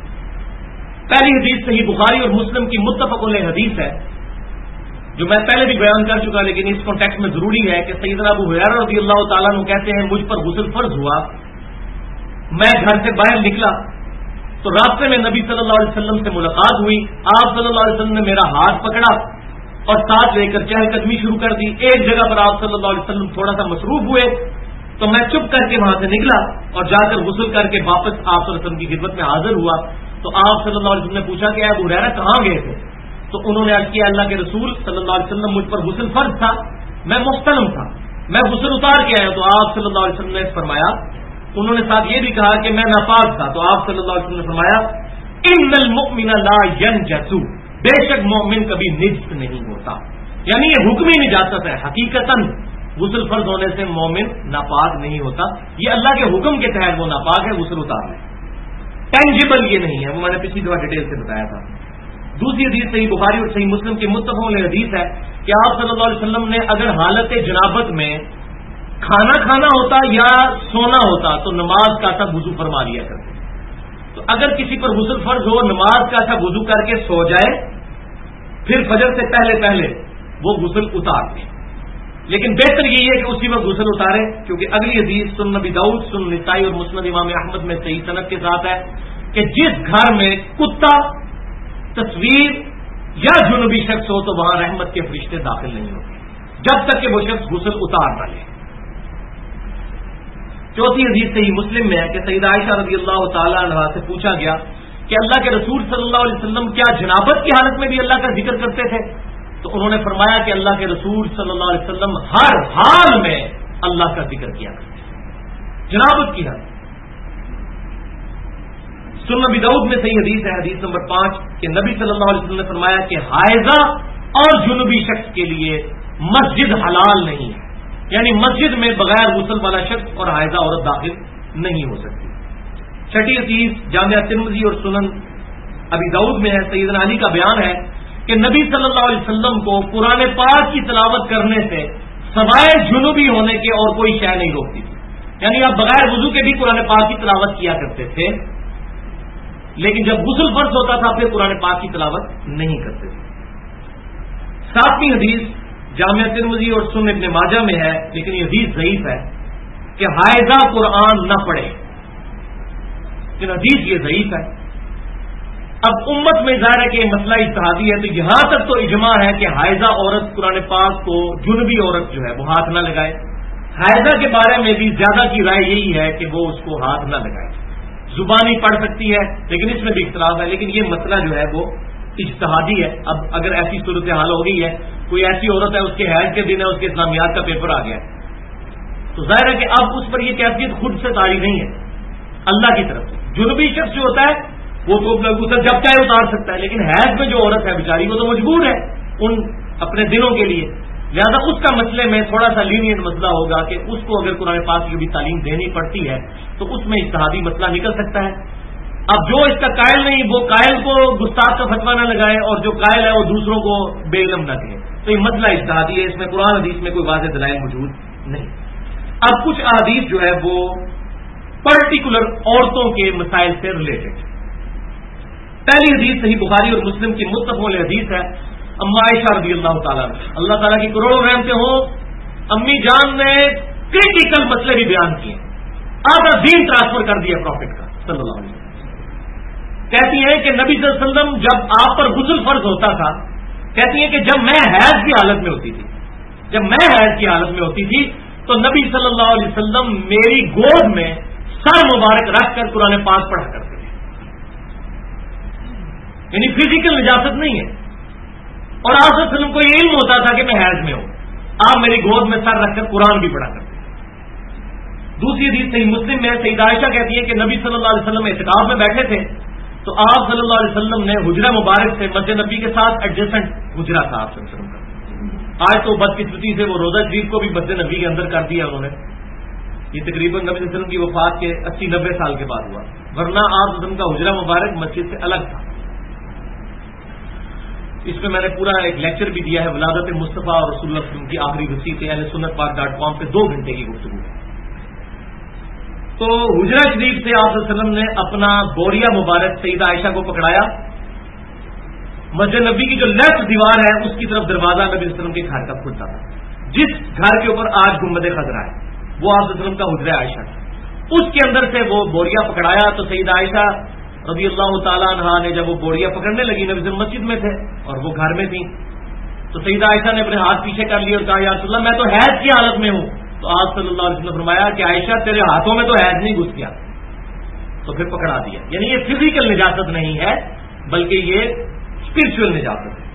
पहली हदीस सही बुखारी और मुस्लिम की मुत्तफ़क़ अलैह हदीस है जो मैं पहले भी बयान कर चुका, लेकिन इस कॉन्टेक्स्ट में जरूरी है कि सैयदना अबू हुरैरा रज़ियल्लाहु ताला अन्हु कहते हैं मुझ पर गुस्ल फर्ज हुआ, मैं घर से बाहर निकला तो रास्ते में नबी सल्लल्लाहु अलैहि वसल्लम से मुलाकात हुई। आप सल्लल्लाहु अलैहि वसल्लम ने मेरा हाथ पकड़ा और साथ लेकर चहलकदमी शुरू कर दी। एक जगह पर आप सल्लल्लाहु अलैहि वसल्लम थोड़ा सा मसरूफ हुए तो मैं चुप करके वहां से निकला और जाकर गुस्ल करके वापस आप सल्लल्लाहु अलैहि वसल्लम की खिदमत में हाजिर हुआ। तो आप सल्लल्लाहु अलैहि वसल्लम ने पूछा कि अबू हुरैरा कहां गए थे? तो उन्होंने अर्ज किया अल्लाह के रसूल सल्लल्लाहु अलैहि वसल्लम मुझ पर गुस्ल फर्ज था, मैं मुस्तलम था, मैं गुस्ल उतार के आया। तो आप सल्लल्लाहु अलैहि वसल्लम ने फरमाया, उन्होंने साथ ये भी कहा कि मैं नापाक था, तो आप सल्लल्लाहु अलैहि वसल्लम ने फरमाया इन्नल मुमिन ला यनजसु, बेशक मोमिन कभी निजस नहीं होता, यानी ये हुक्मी निजासत है। हकीकतन गुस्ल फर्ज होने से मोमिन नापाक नहीं होता, ये अल्लाह के हुक्म के तहत वो नापाक है, गुस्ल उतार ले, टेंजिबल ये नहीं है, वो मैंने पिछली दफा डिटेल से बताया था। दूसरी हदीस सही बुखारी और सही मुस्लिम की मुत्तफ़क़ अलैह हदीस है कि आप सल्लल्लाहु अलैहि वसल्लम ने अगर हालत जनाबत में खाना खाना होता या सोना होता तो नमाज का था वुजू फरमा लिया करते। तो अगर किसी पर गुस्ल फर्ज हो, नमाज का था वुजू करके सो जाए, फिर फजर से पहले पहले वो गुस्ल उतार दे, लेकिन बेहतर यही है कि उसी वक्त गुस्ल उतारे, क्योंकि अगली हदीस सुनन अबी दाऊद, सुनन निसाई और मुस्नद इमाम अहमद में सही सनद के साथ है कि जिस घर में कुत्ता, तस्वीर या जुनूबी शख्स हो तो वहां रहमत के फरिश्ते दाखिल नहीं होते जब तक कि वो शख्स गुस्ल उतार न ले। चौथी हदीस सही मुस्लिम में है कि सैयदा आयशा रज़ियल्लाहु ताला अन्हा से पूछा गया कि अल्लाह के रसूल सल्लल्लाहु अलैहि वसल्लम क्या जनाबत की हालत में भी अल्लाह का जिक्र करते थे? तो उन्होंने फरमाया कि अल्लाह के रसूल सल्लल्लाहु अलैहि वसल्लम हर हाल में अल्लाह का जिक्र किया करते थे, जनाबत की हालत। सुनन अबी दाऊद में सही हदीस है, हदीस नंबर 5 कि नबी सल्लल्लाहु अलैहि वसल्लम ने फरमाया कि हायजा और जुनूबी शख्स के लिए मस्जिद हलाल नहीं है, यानी मस्जिद में बगैर गुस्ल वाला शख्स और हायजा औरत दाखिल नहीं हो सकती। छठी हदीस जामिया तिरमिज़ी और सुनन अबी दाऊद में है, सैयदना अली का बयान है कि नबी सल्लल्लाहु अलैहि वसल्लम को कुरान पाक की तिलावत करने से सवाए जुनूबी होने के और कोई शय नहीं रोकती थी, यानी आप बगैर वुजू के भी कुरान पाक की तिलावत किया करते थे, लेकिन जब गुस्ल फर्ज होता था फिर कुरान पाक की तिलावत नहीं करते थे। सातवीं हदीस जामिया तिरमिज़ी और सुनन इब्न माजा में है, लेकिन ये हदीस ज़ईफ है कि हायजा कुरान न पढ़े, लेकिन हदीस ये ज़ईफ है। अब उम्मत में ज़ाहिर है कि मसला इज्तिहादी है, तो यहां तक तो इजमा है कि हायजा औरत कुरान पाक को जुनबी औरत जो है वो हाथ न लगाए। हायजा के बारे में भी ज्यादा की राय यही है कि वो उसको हाथ न लगाए, زبانی پڑھ سکتی ہے، لیکن اس میں بھی اختلاف ہے. لیکن یہ مسئلہ جو ہے وہ اجتہادی ہے. اب اگر ایسی صورتحال ہو گئی ہے، کوئی ایسی عورت ہے اس کے حیض کے دن ہے، اس کے اسلامیات کا پیپر آ گیا ہے، تو ظاہر ہے کہ اب اس پر یہ کیفیت خود سے طاری نہیں ہے، اللہ کی طرف سے. جنوبی شخص جو ہوتا ہے وہ تو جب چاہے اتار سکتا ہے، لیکن حیض میں جو عورت ہے بیچاری وہ تو مجبور ہے ان اپنے دنوں کے لیے. لہذا اس کا مسئلے میں تھوڑا سا لینینٹ مسئلہ ہوگا کہ اس کو اگر قرآن پاک کی بھی تعلیم دینی پڑتی ہے تو اس میں اجتہادی مسئلہ نکل سکتا ہے. اب جو اس کا قائل نہیں وہ قائل کو گستاخ کا فتویٰ نہ لگائے، اور جو قائل ہے وہ دوسروں کو بے علم نہ کہے. تو یہ مسئلہ اجتہادی ہے، اس میں قرآن حدیث میں کوئی واضح دلائل موجود نہیں. اب کچھ احادیث جو ہے وہ پرٹیکولر عورتوں کے مسائل سے ریلیٹڈ. پہلی حدیث صحیح بخاری اور مسلم کی متفق علیہ حدیث ہے. اما عائشہ رضی اللہ تعالیٰ اللہ تعالیٰ کی کروڑوں رحمتیں ہوں، امی جان نے کریٹیکل مسئلے بھی بیان کیے، آدھا دین ٹرانسفر کر دیا پروفٹ کا صلی اللہ علیہ وسلم. کہتی ہیں کہ نبی صلی اللہ علیہ وسلم جب آپ پر غسل فرض ہوتا تھا، کہتی ہیں کہ جب میں حیض کی حالت میں ہوتی تھی تو نبی صلی اللہ علیہ وسلم میری گود میں سر مبارک رکھ کر قرآن پاک پڑھا کرتے تھے. یعنی فزیکل نجاست نہیں ہے. اور آپ صلی اللہ علیہ وسلم کو یہ علم ہوتا تھا کہ میں حیض میں ہوں، آپ میری گود میں سر رکھ کر قرآن بھی پڑھا کرتے تھے. دوسری حدیث صحیح مسلم میں سیدہ عائشہ کہتی ہے کہ نبی صلی اللہ علیہ وسلم اعتکاف میں بیٹھے تھے تو آپ صلی اللہ علیہ وسلم نے حجرہ مبارک سے مسجد نبی کے ساتھ ایڈجسٹنٹ حجرہ تھا آپ صلی اللہ علیہ وسلم کا. آج تو بدقسمتی سے وہ روزہ شریف کو بھی مسجد نبی کے اندر کر دیا انہوں نے. یہ تقریباً نبی صلی اللہ علیہ وسلم کی وفات کے 80-90 سال کے بعد ہوا، ورنہ آپ صلی اللہ علیہ وسلم کا حجرہ مبارک مسجد سے الگ تھا. اس میں میں نے پورا ایک لیکچر بھی دیا ہے، ولادت مصطفیٰ اور رسول اللہ صلی اللہ علیہ وسلم کی آخری وصیت اہل سنت پاک.com پہ 2 گھنٹے کی گفتگو ہے. تو حجرہ شریف سے آپ صلی اللہ علیہ وسلم نے اپنا بوریا مبارک سیدہ عائشہ کو پکڑایا. مسجد نبی کی جو لیفٹ دیوار ہے اس کی طرف دروازہ نبی صلی اللہ علیہ وسلم کے گھر کا کھلتا تھا، جس گھر کے اوپر آج گنبد خضرا ہے وہ آپ صلی اللہ علیہ وسلم کا حجرہ عائشہ تھا. اس کے اندر سے وہ بوریا پکڑایا تو سیدہ عائشہ رضی اللہ تعالیٰ عنہا نے جب وہ بوریا پکڑنے لگی، نبی صلی اللہ علیہ وسلم مسجد میں تھے اور وہ گھر میں تھی، تو سیدہ عائشہ نے اپنے ہاتھ پیچھے کر لیے اور کہا یا رسول اللہ میں تو حیض کی حالت میں ہوں. تو آپ صلی اللہ علیہ وسلم نے فرمایا کہ عائشہ تیرے ہاتھوں میں تو حیض نہیں گھس گیا، تو پھر پکڑا دیا. یعنی یہ فزیکل نجاست نہیں ہے بلکہ یہ اسپرچل نجاست ہے.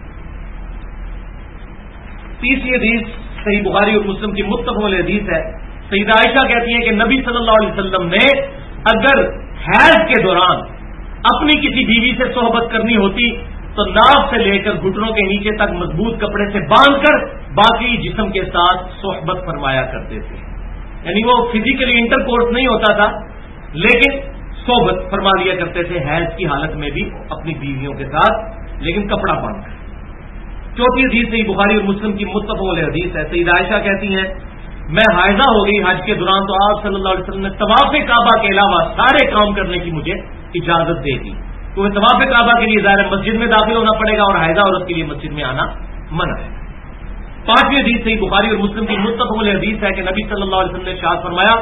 تیسری حدیث صحیح بخاری اور مسلم کی متفق علیہ حدیث ہے. سیدہ عائشہ کہتی ہیں کہ نبی صلی اللہ علیہ وسلم نے اگر حیض کے دوران اپنی کسی بیوی سے صحبت کرنی ہوتی تو ناف سے لے کر گھٹنوں کے نیچے تک مضبوط کپڑے سے باندھ کر باقی جسم کے ساتھ صحبت فرمایا کرتے تھے. یعنی وہ فزیکلی انٹرکورس نہیں ہوتا تھا لیکن صحبت فرما لیا کرتے تھے حیض کی حالت میں بھی اپنی بیویوں کے ساتھ، لیکن کپڑا باندھ کر. چوتھی حدیث صحیح بخاری اور مسلم کی متفق علیہ حدیث ہے. سیدہ عائشہ کہتی ہیں میں حائضہ ہو گئی حج کے دوران تو آپ صلی اللہ علیہ وسلم نے طواف کعبہ کے علاوہ سارے کام کرنے کی مجھے اجازت دے دی. تو طواف کعبہ کے لیے ظاہر مسجد میں داخل ہونا پڑے گا اور حائضہ عورت کے لیے مسجد میں آنا منع ہے. پانچویں حدیث صحیح بخاری اور مسلم کی متفق علیہ حدیث ہے کہ نبی صلی اللہ علیہ وسلم نے ارشاد فرمایا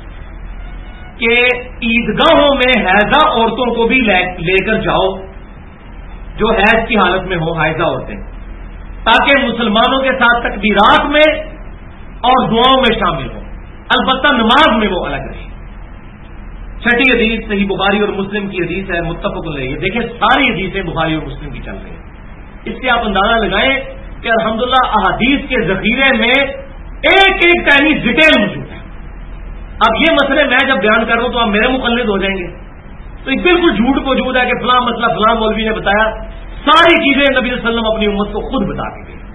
کہ عیدگاہوں میں حائضہ عورتوں کو بھی لے کر جاؤ جو حیض کی حالت میں ہو، حائضہ عورتیں، تاکہ مسلمانوں کے ساتھ تکبیرات میں اور دعاؤں میں شامل ہوں، البتہ نماز میں وہ الگ رہے. چھٹی حدیث صحیح بخاری اور مسلم کی حدیث ہے متفق علیہ. دیکھیں ساری حدیثیں بخاری اور مسلم کی چل رہی ہیں. اس سے آپ اندازہ لگائیں کہ الحمدللہ احادیث کے ذخیرے میں ایک ایک ٹائنی ڈیٹیل موجود ہے. اب یہ مسئلے میں جب بیان کر رہا ہوں تو آپ میرے مقلد ہو جائیں گے. تو یہ بالکل جھوٹ موجود ہے کہ فلاں مسئلہ فلاں مولوی نے بتایا. ساری چیزیں نبی صلی اللہ علیہ وسلم اپنی امت کو خود بتا کے گئے.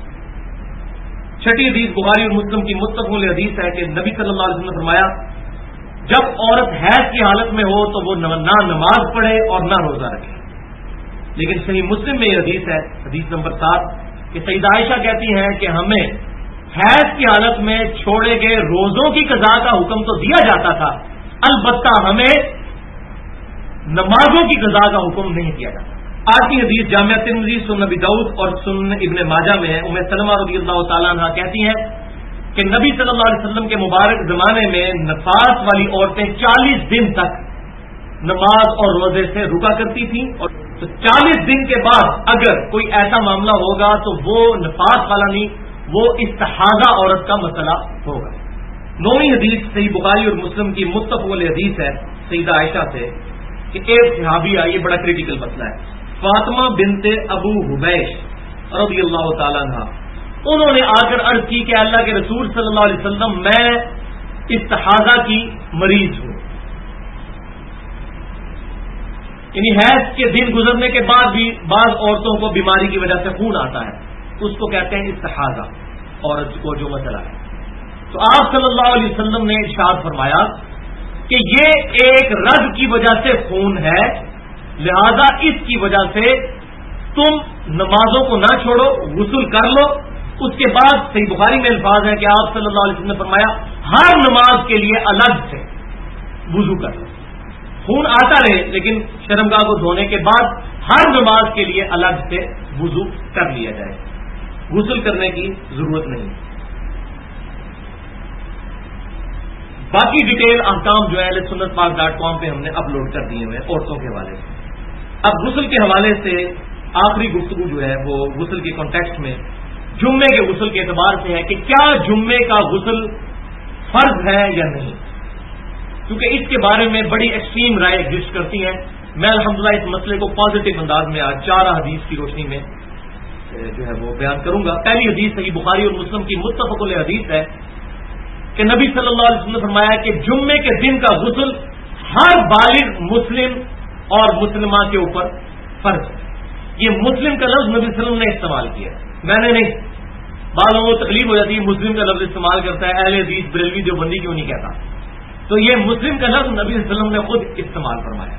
چھٹی حدیث بخاری اور مسلم کی متفق علیہ حدیث ہے کہ نبی صلی اللہ علیہ وسلم نے فرمایا جب عورت حیض کی حالت میں ہو تو وہ نہ نماز پڑھے اور نہ روزہ رکھے. لیکن صحیح مسلم میں یہ حدیث ہے، حدیث نمبر 7 کہ سیدہ عائشہ کہتی ہیں کہ ہمیں حیض کی حالت میں چھوڑے گئے روزوں کی قضا کا حکم تو دیا جاتا تھا، البتہ ہمیں نمازوں کی قضا کا حکم نہیں دیا جاتا. آج کی حدیث جامعہ ترمذی، سنن ابی داؤد اور سنن ابن ماجہ میں ہے. ام سلمہ رضی اللہ تعالیٰ عنہ کہتی ہیں کہ نبی صلی اللہ علیہ وسلم کے مبارک زمانے میں نفاس والی عورتیں 40 دن تک نماز اور روزے سے رکا کرتی تھیں، اور 40 دن کے بعد اگر کوئی ایسا معاملہ ہوگا تو وہ نفاس والا نہیں، وہ استحاضہ عورت کا مسئلہ ہوگا. 9ویں حدیث صحیح بخاری اور مسلم کی متفق علیہ حدیث ہے سیدہ عائشہ سے کہ ایک صحابیہ، یہ بڑا کریٹیکل مسئلہ ہے، فاطمہ بنت ابو حبیش رضی اللہ تعالیٰ عنہ، انہوں نے آ کر عرض کی کہ اللہ کے رسول صلی اللہ علیہ وسلم میں استحاضہ کی مریض ہوں، یعنی حیض کے دن گزرنے کے بعد بھی بعض عورتوں کو بیماری کی وجہ سے خون آتا ہے، اس کو کہتے ہیں استحاضہ، عورت کو جو مسئلہ ہے۔ تو آپ صلی اللہ علیہ وسلم نے ارشاد فرمایا کہ یہ ایک رگ کی وجہ سے خون ہے، لہذا اس کی وجہ سے تم نمازوں کو نہ چھوڑو، غسل کر لو۔ اس کے بعد صحیح بخاری میں الفاظ ہیں کہ آپ صلی اللہ علیہ وسلم نے فرمایا ہر نماز کے لیے الگ سے وضو کر لو، خون آتا رہے لیکن شرمگاہ کو دھونے کے بعد ہر نماز کے لیے الگ سے وضو کر لیا جائے، غسل کرنے کی ضرورت نہیں۔ باقی ڈیٹیل احکام جو ہے sunnatpak.com پہ ہم نے اپلوڈ کر دیے ہوئے عورتوں کے حوالے سے۔ اب غسل کے حوالے سے آخری گفتگو جو ہے وہ غسل کے کانٹیکسٹ میں جمعے کے غسل کے اعتبار سے ہے کہ کیا جمعے کا غسل فرض ہے یا نہیں، کیونکہ اس کے بارے میں بڑی ایکسٹریم رائے ایگزسٹ کرتی ہیں۔ میں الحمدللہ اس مسئلے کو پازیٹو انداز میں آج 4 حدیث کی روشنی میں جو ہے وہ بیان کروں گا۔ پہلی حدیث صحیح بخاری اور مسلم کی متفق علیہ حدیث ہے کہ نبی صلی اللہ علیہ وسلم نے فرمایا کہ جمعے کے دن کا غسل ہر بالغ مسلم اور مسلمہ کے اوپر فرض ہے۔ یہ مسلم کا لفظ نبی صلی اللہ علیہ وسلم نے استعمال کیا، میں نے نہیں۔ بعض لوگوں کو تکلیف ہو جاتی ہے مسلم کا لفظ استعمال کرتا ہے، اہل حدیث بریلوی دیوبندی کیوں نہیں کہتا، تو یہ مسلم کا لفظ نبی صلی اللہ علیہ وسلم نے خود استعمال فرمایا،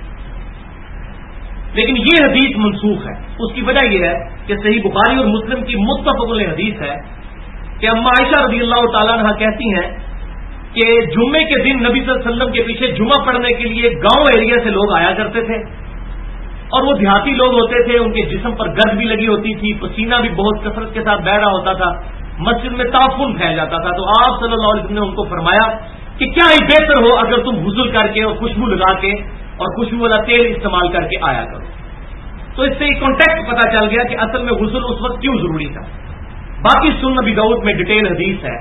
لیکن یہ حدیث منسوخ ہے۔ اس کی وجہ یہ ہے کہ صحیح بخاری اور مسلم کی متفق علیہ حدیث ہے کہ اما عائشہ رضی اللہ تعالیٰ عنہ کہتی ہیں کہ جمعے کے دن نبی صلی اللہ علیہ وسلم کے پیچھے جمعہ پڑھنے کے لیے گاؤں ایریا سے لوگ آیا کرتے تھے، اور وہ دیہاتی لوگ ہوتے تھے، ان کے جسم پر گرد بھی لگی ہوتی تھی، پسینہ بھی بہت کثرت کے ساتھ بہ رہا ہوتا تھا، مسجد میں تعفن پھیل جاتا تھا۔ تو آپ صلی اللہ علیہ وسلم نے ان کو فرمایا کہ کیا یہ بہتر ہو اگر تم غسل کر کے اور خوشبو لگا کے اور خوشبو والا تیل استعمال کر کے آیا کرو۔ تو اس سے کانٹیکٹ پتا چل گیا کہ اصل میں غسل اس وقت کیوں ضروری تھا۔ باقی سنن نبی داؤد میں ڈیٹیل حدیث ہے۔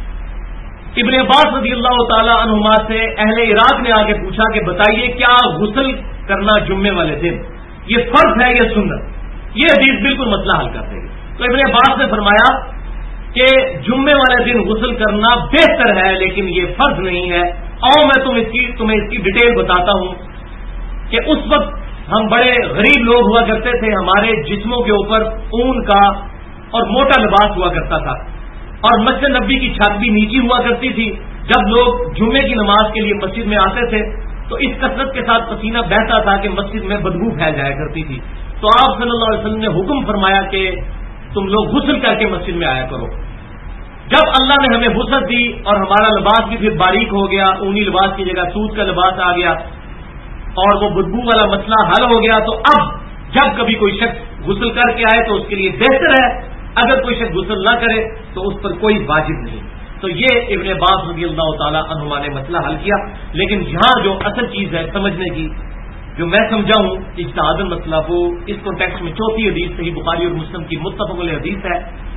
ابن عباس رضی اللہ تعالی عنہما سے اہل عراق نے آگے پوچھا کہ بتائیے کیا غسل کرنا جمعے والے دن یہ فرض ہے یا سنت؟ یہ حدیث بالکل مسئلہ حل کر دے گی۔ تو ابن عباس نے فرمایا کہ جمعے والے دن غسل کرنا بہتر ہے لیکن یہ فرض نہیں ہے۔ اور میں تمہیں اس کی ڈیٹیل بتاتا ہوں کہ اس وقت ہم بڑے غریب لوگ ہوا کرتے تھے، ہمارے جسموں کے اوپر اون کا اور موٹا لباس ہوا کرتا تھا، اور مسجد نبی کی چھت بھی نیچی ہوا کرتی تھی۔ جب لوگ جمعے کی نماز کے لیے مسجد میں آتے تھے تو اس کثرت کے ساتھ پسینہ بہتا تھا کہ مسجد میں بدبو پھیل جایا کرتی تھی۔ تو آپ صلی اللہ علیہ وسلم نے حکم فرمایا کہ تم لوگ غسل کر کے مسجد میں آیا کرو۔ جب اللہ نے ہمیں وسعت دی اور ہمارا لباس بھی پھر باریک ہو گیا، اونی لباس کی جگہ سوت کا لباس آ گیا اور وہ بدبو والا مسئلہ حل ہو گیا، تو اب جب کبھی کوئی شخص غسل کر کے آئے تو اس کے لیے بہتر ہے، اگر کوئی شخص غسل نہ کرے تو اس پر کوئی واجب نہیں۔ تو یہ ابن عباس رضی اللہ تعالی عنہما نے مسئلہ حل کیا۔ لیکن یہاں جو اصل چیز ہے سمجھنے کی، جو میں سمجھا ہوں اجتہاداً مسئلہ، وہ اس کانٹیکسٹ میں چوتھی حدیث صحیح بخاری اور مسلم کی متفق علیہ حدیث ہے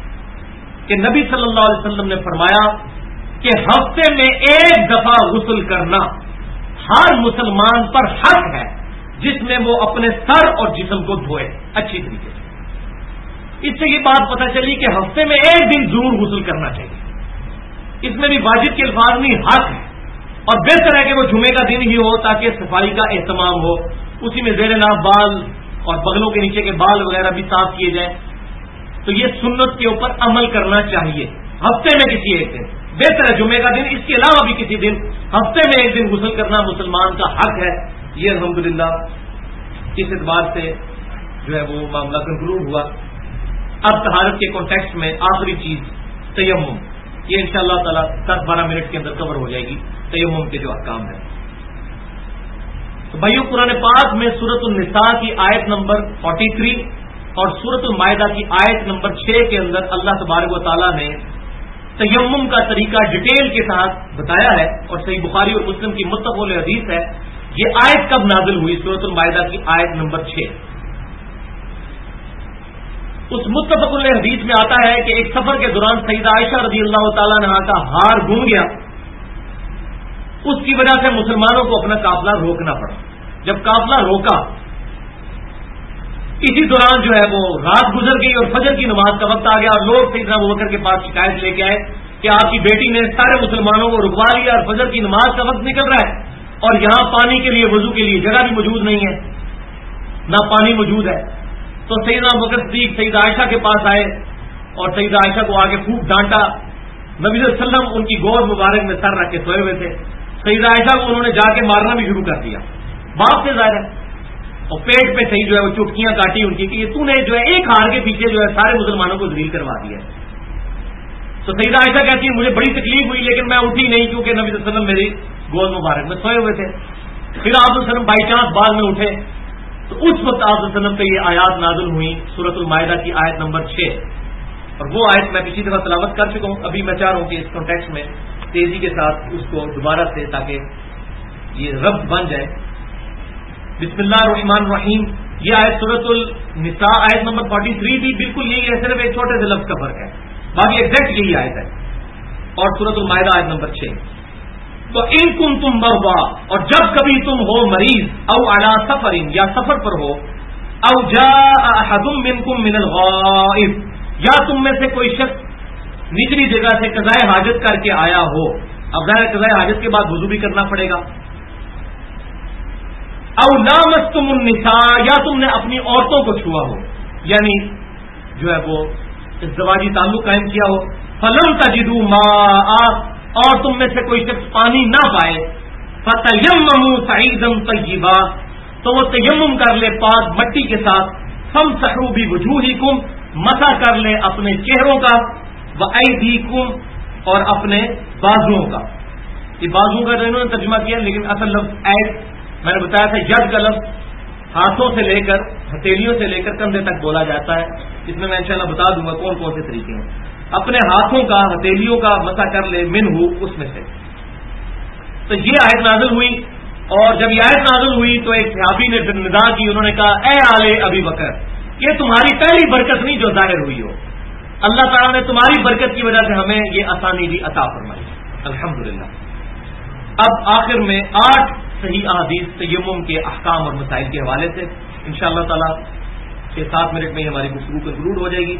کہ نبی صلی اللہ علیہ وسلم نے فرمایا کہ ہفتے میں ایک دفعہ غسل کرنا ہر مسلمان پر حق ہے جس میں وہ اپنے سر اور جسم کو دھوئے اچھی طریقے سے۔ اس سے یہ بات پتہ چلی کہ ہفتے میں ایک دن ضرور غسل کرنا چاہیے، اس میں بھی واجب کے الفاظ نہیں، حق ہے، اور بہتر ہے کہ وہ جمعے کا دن ہی ہو تاکہ صفائی کا اہتمام ہو، اسی میں زیر ناف بال اور بغلوں کے نیچے کے بال وغیرہ بھی صاف کیے جائیں۔ تو یہ سنت کے اوپر عمل کرنا چاہیے، ہفتے میں کسی ایک دن بہتر ہے، جمعے کا دن، اس کے علاوہ بھی کسی دن ہفتے میں ایک دن غسل کرنا مسلمان کا حق ہے۔ یہ الحمدللہ اس اعتبار سے جو ہے وہ معاملہ کنکلوڈ ہوا۔ اب طہارت کے کانٹیکسٹ میں آخری چیز تیمم، یہ انشاءاللہ تعالی 10-12 منٹ کے اندر کور ہو جائے گی، تیمم کے جو احکام ہے۔ تو بھائیو، قرآن پاک میں سورۃ النساء کی آیت نمبر 43 اور سورۃ المائدہ کی آیت نمبر 6 کے اندر اللہ تبارک و تعالیٰ نے تیمم کا طریقہ ڈیٹیل کے ساتھ بتایا ہے، اور صحیح بخاری اور مسلم کی متفق علیہ حدیث ہے۔ یہ آیت کب نازل ہوئی؟ سورۃ المائدہ کی آیت نمبر 6۔ اس متفق علیہ حدیث میں آتا ہے کہ ایک سفر کے دوران سیدہ عائشہ رضی اللہ تعالیٰ عنہا کا ہار گم گیا، اس کی وجہ سے مسلمانوں کو اپنا قافلہ روکنا پڑا۔ جب قافلہ روکا، اسی دوران جو ہے وہ رات گزر گئی اور فجر کی نماز کا وقت آ گیا، اور لوگ سیدنا ابوبکر کے پاس شکایت لے کے آئے کہ آپ کی بیٹی نے سارے مسلمانوں کو رکوا لیا اور فجر کی نماز کا وقت نکل رہا ہے اور یہاں پانی کے لیے، وضو کے لیے جگہ بھی موجود نہیں ہے، نہ پانی موجود ہے۔ تو سیدنا ابوبکر صدیق سیدہ عائشہ کے پاس آئے اور سیدہ عائشہ کو آگے خوب ڈانٹا۔ نبی صلی اللہ علیہ وسلم ان کی گود مبارک میں سر رکھ کے سوئے ہوئے تھے، سیدہ عائشہ کو انہوں نے جا کے مارنا بھی شروع کر دیا، باپ سے ظاہر ہے، اور پیٹ پہ صحیح جو ہے وہ چٹکیاں کاٹی ان کی کہ یہ تو نے جو ہے ایک ہار کے پیچھے جو ہے سارے مسلمانوں کو ذلیل کروا دیا ہے۔ تو سیدہ عائشہ کہتی ہے مجھے بڑی تکلیف ہوئی لیکن میں اٹھی نہیں کیونکہ نبی صلی اللہ علیہ وسلم میری گود مبارک میں سوئے ہوئے تھے۔ پھر آپ صلی اللہ علیہ وسلم بائی چانس بعد میں اٹھے تو اس وقت آپ صلی اللہ علیہ وسلم پہ یہ آیات نازل ہوئی، سورۃ المائدہ کی آیت نمبر 6، اور وہ آیت میں پچھلی دفعہ تلاوت کر چکا ہوں، ابھی میں چاہ رہا ہوں کہ اس کانٹیکسٹ میں تیزی کے ساتھ اس کو دوبارہ سے تاکہ یہ ربط بن جائے۔ بسم اللہ الرحمن الرحیم، یہ آیت سورۃ النساء آیت نمبر 43 تھی، بالکل یہی ہے، صرف ایک چھوٹے سے لفظ کا فرق ہے، باقی ایگزیکٹ یہی آیت ہے، اور سورۃ المائدہ آیت نمبر 6۔ تو ان کنتم مرضی، اور جب کبھی تم ہو مریض، او علی سفر، یا سفر پر ہو، او جاء احد منکم من الغائط، یا تم میں سے کوئی شخص نچلی جگہ سے قضاء حاجت کر کے آیا ہو، اب ظاہر قضاء حاجت کے بعد وضو بھی کرنا پڑے گا، او لامستم النساء، یا تم نے اپنی عورتوں کو چھوا ہو، یعنی جو ہے وہ ازدواجی تعلق قائم کیا ہو، فلم تجدوا ماء، اور تم میں سے کوئی شخص پانی نہ پائے، فتیمموا صعیدا طیبا، تو وہ تیمم کر لے پاک مٹی کے ساتھ، فامسحوا بوجوہکم، مسح کر لے اپنے چہروں کا، وایدیکم، اور اپنے بازوؤں کا۔ یہ بازوؤں کا انہوں نے ترجمہ کیا، لیکن اصل لفظ اید میں نے بتایا تھا، ید کا لفظ ہاتھوں سے لے کر ہتھیلیوں سے لے کر کندھے تک بولا جاتا ہے، اس میں انشاءاللہ بتا دوں گا کون کون سے طریقے ہیں۔ اپنے ہاتھوں کا ہتھیلیوں کا مسح کر لے، منہ اس میں سے۔ تو یہ آیت نازل ہوئی، اور جب یہ آیت نازل ہوئی تو ایک صحابی نے ندا کی، انہوں نے کہا اے آل ابی بکر، یہ تمہاری پہلی برکت نہیں جو ظاہر ہوئی ہو، اللہ تعالیٰ نے تمہاری برکت کی وجہ سے ہمیں یہ آسانی بھی عطا فرمائی، الحمدللہ۔ اب آخر میں 8 صحیح احادیث تیمم کے احکام اور مسائل کے حوالے سے انشاءاللہ تعالی 6-7 منٹ میں ہماری گفتگو کنکلوڈ ہو جائے گی۔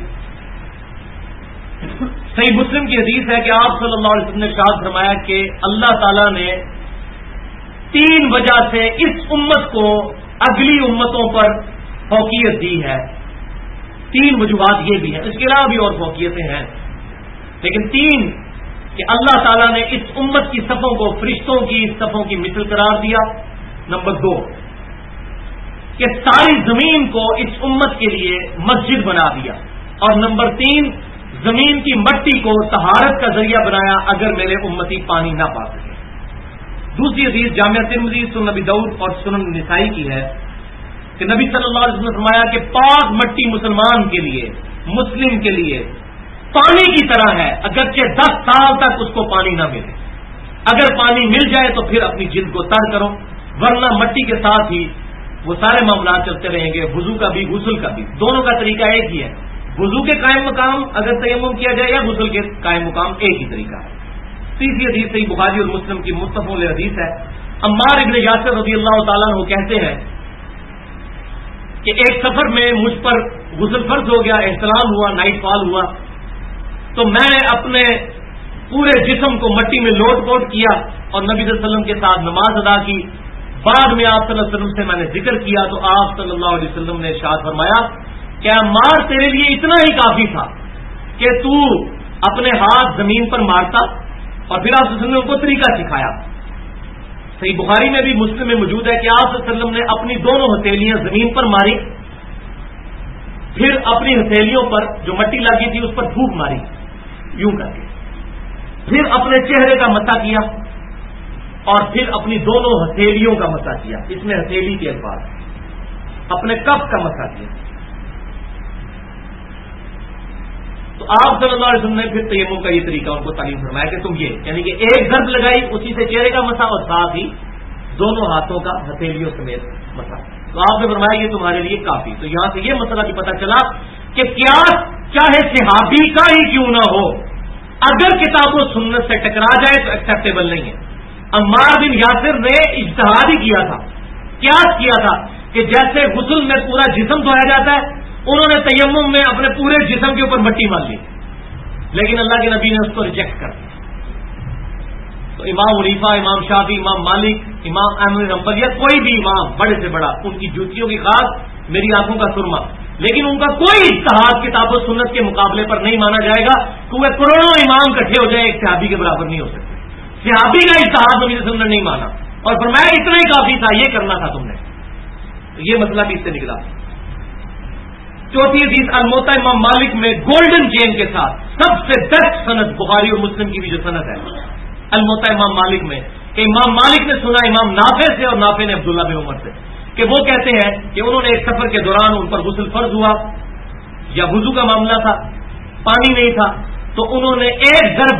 صحیح مسلم کی حدیث ہے کہ آپ صلی اللہ علیہ وسلم نے ارشاد فرمایا کہ اللہ تعالیٰ نے 3 وجہ سے اس امت کو اگلی امتوں پر فوقیت دی ہے، 3 وجوہات یہ بھی ہیں، اس کے علاوہ بھی اور فوقیتیں ہیں، لیکن 3 کہ اللہ تعالیٰ نے اس امت کی صفوں کو فرشتوں کی صفوں کی مثل قرار دیا، نمبر 2 کہ ساری زمین کو اس امت کے لیے مسجد بنا دیا، اور نمبر 3 زمین کی مٹی کو طہارت کا ذریعہ بنایا اگر میرے امتی پانی نہ پا سکے۔ دوسری حدیث جامعہ ترمذی، سنن نبی داؤد اور سنن نسائی کی ہے کہ نبی صلی اللہ علیہ وسلم نے فرمایا کہ پاک مٹی مسلمان کے لیے، مسلم کے لیے پانی کی طرح ہے، اگرچہ 10 سال تک اس کو پانی نہ ملے، اگر پانی مل جائے تو پھر اپنی جلد کو تر کرو، ورنہ مٹی کے ساتھ ہی وہ سارے معاملات چلتے رہیں گے، وضو کا بھی غسل کا بھی، دونوں کا طریقہ ایک ہی ہے، وضو کے قائم مقام اگر تیمم کیا جائے یا غسل کے قائم مقام ایک ہی طریقہ ہے۔ تیسری حدیث صحیح بخاری اور مسلم کی متفق علیہ حدیث ہے، عمار ابن یاسر رضی اللہ تعالیٰ عنہ کہتے ہیں کہ ایک سفر میں مجھ پر غسل فرض ہو گیا، احتلام ہوا، نائٹ فال ہوا، تو میں نے اپنے پورے جسم کو مٹی میں لوٹ پوٹ کیا اور نبی صلی اللہ علیہ وسلم کے ساتھ نماز ادا کی، بعد میں آپ صلی اللہ علیہ وسلم سے میں نے ذکر کیا تو آپ صلی اللہ علیہ وسلم نے ارشاد فرمایا کہ عمار تیرے لیے اتنا ہی کافی تھا کہ تو اپنے ہاتھ زمین پر مارتا، اور پھر آپ صلی اللہ علیہ وسلم کو طریقہ سکھایا۔ صحیح بخاری میں بھی مسلم میں موجود ہے کہ آپ صلی اللہ علیہ وسلم نے اپنی دونوں ہتھیلیاں زمین پر ماری، پھر اپنی ہتھیلیوں پر جو مٹی لگی تھی اس پر پھونک ماری یوں کر کے، پھر اپنے چہرے کا مسح کیا، اور پھر اپنی دونوں ہتھیلیوں کا مسح کیا، اس میں ہتھیلی کے الفاظ، اپنے کف کا مسح کیا۔ تو آپ صلی اللہ علیہ وسلم نے پھر تیمم کا یہ طریقہ ان کو تعلیم فرمایا کہ تم یہ، یعنی کہ ایک ضرب لگائی اسی سے چہرے کا مسح اور ساتھ ہی دونوں ہاتھوں کا ہتھیلیوں سمیت مسح، تو آپ نے فرمایا یہ تمہارے لیے کافی۔ تو یہاں سے یہ مسئلہ بھی پتہ چلا کہ قیاس چاہے صحابی کا ہی کیوں نہ ہو، اگر کتاب و سنت سے ٹکرا جائے تو ایکسیپٹیبل نہیں ہے۔ عمار بن یاسر نے اجتہاد ہی کیا تھا، قیاس کیا تھا کہ جیسے غسل میں پورا جسم دھویا جاتا ہے، انہوں نے تیمم میں اپنے پورے جسم کے اوپر مٹی مال لی، لیکن اللہ کے نبی نے اس کو ریجیکٹ کر دیا۔ تو امام حنیفہ، امام شافعی، امام مالک، امام احمد حنبل یا کوئی بھی امام بڑے سے بڑا، ان کی جوتیوں کی خاص میری آنکھوں کا سرما، لیکن ان کا کوئی اجتہاد کتاب و سنت کے مقابلے پر نہیں مانا جائے گا، کیونکہ کروڑوں امام اکٹھے ہو جائیں ایک صحابی کے برابر نہیں ہو سکتے۔ صحابی کا اجتہاد نبی صلی اللہ علیہ وسلم نے نہیں مانا اور فرمایا اتنا ہی کافی تھا، یہ کرنا تھا تم نے۔ تو یہ مسئلہ بھی اس سے نکلا۔ چوتھی حدیث الموطا امام مالک میں گولڈن چین کے ساتھ سب سے بیسٹ سند، بخاری اور مسلم کی بھی جو سند ہے الموطا امام مالک میں، کہ امام مالک نے سنا امام نافع سے اور نافع نے عبداللہ بن عمر سے کہ وہ کہتے ہیں کہ انہوں نے ایک سفر کے دوران ان پر غسل فرض ہوا یا وضو کا معاملہ تھا، پانی نہیں تھا، تو انہوں نے ایک ضرب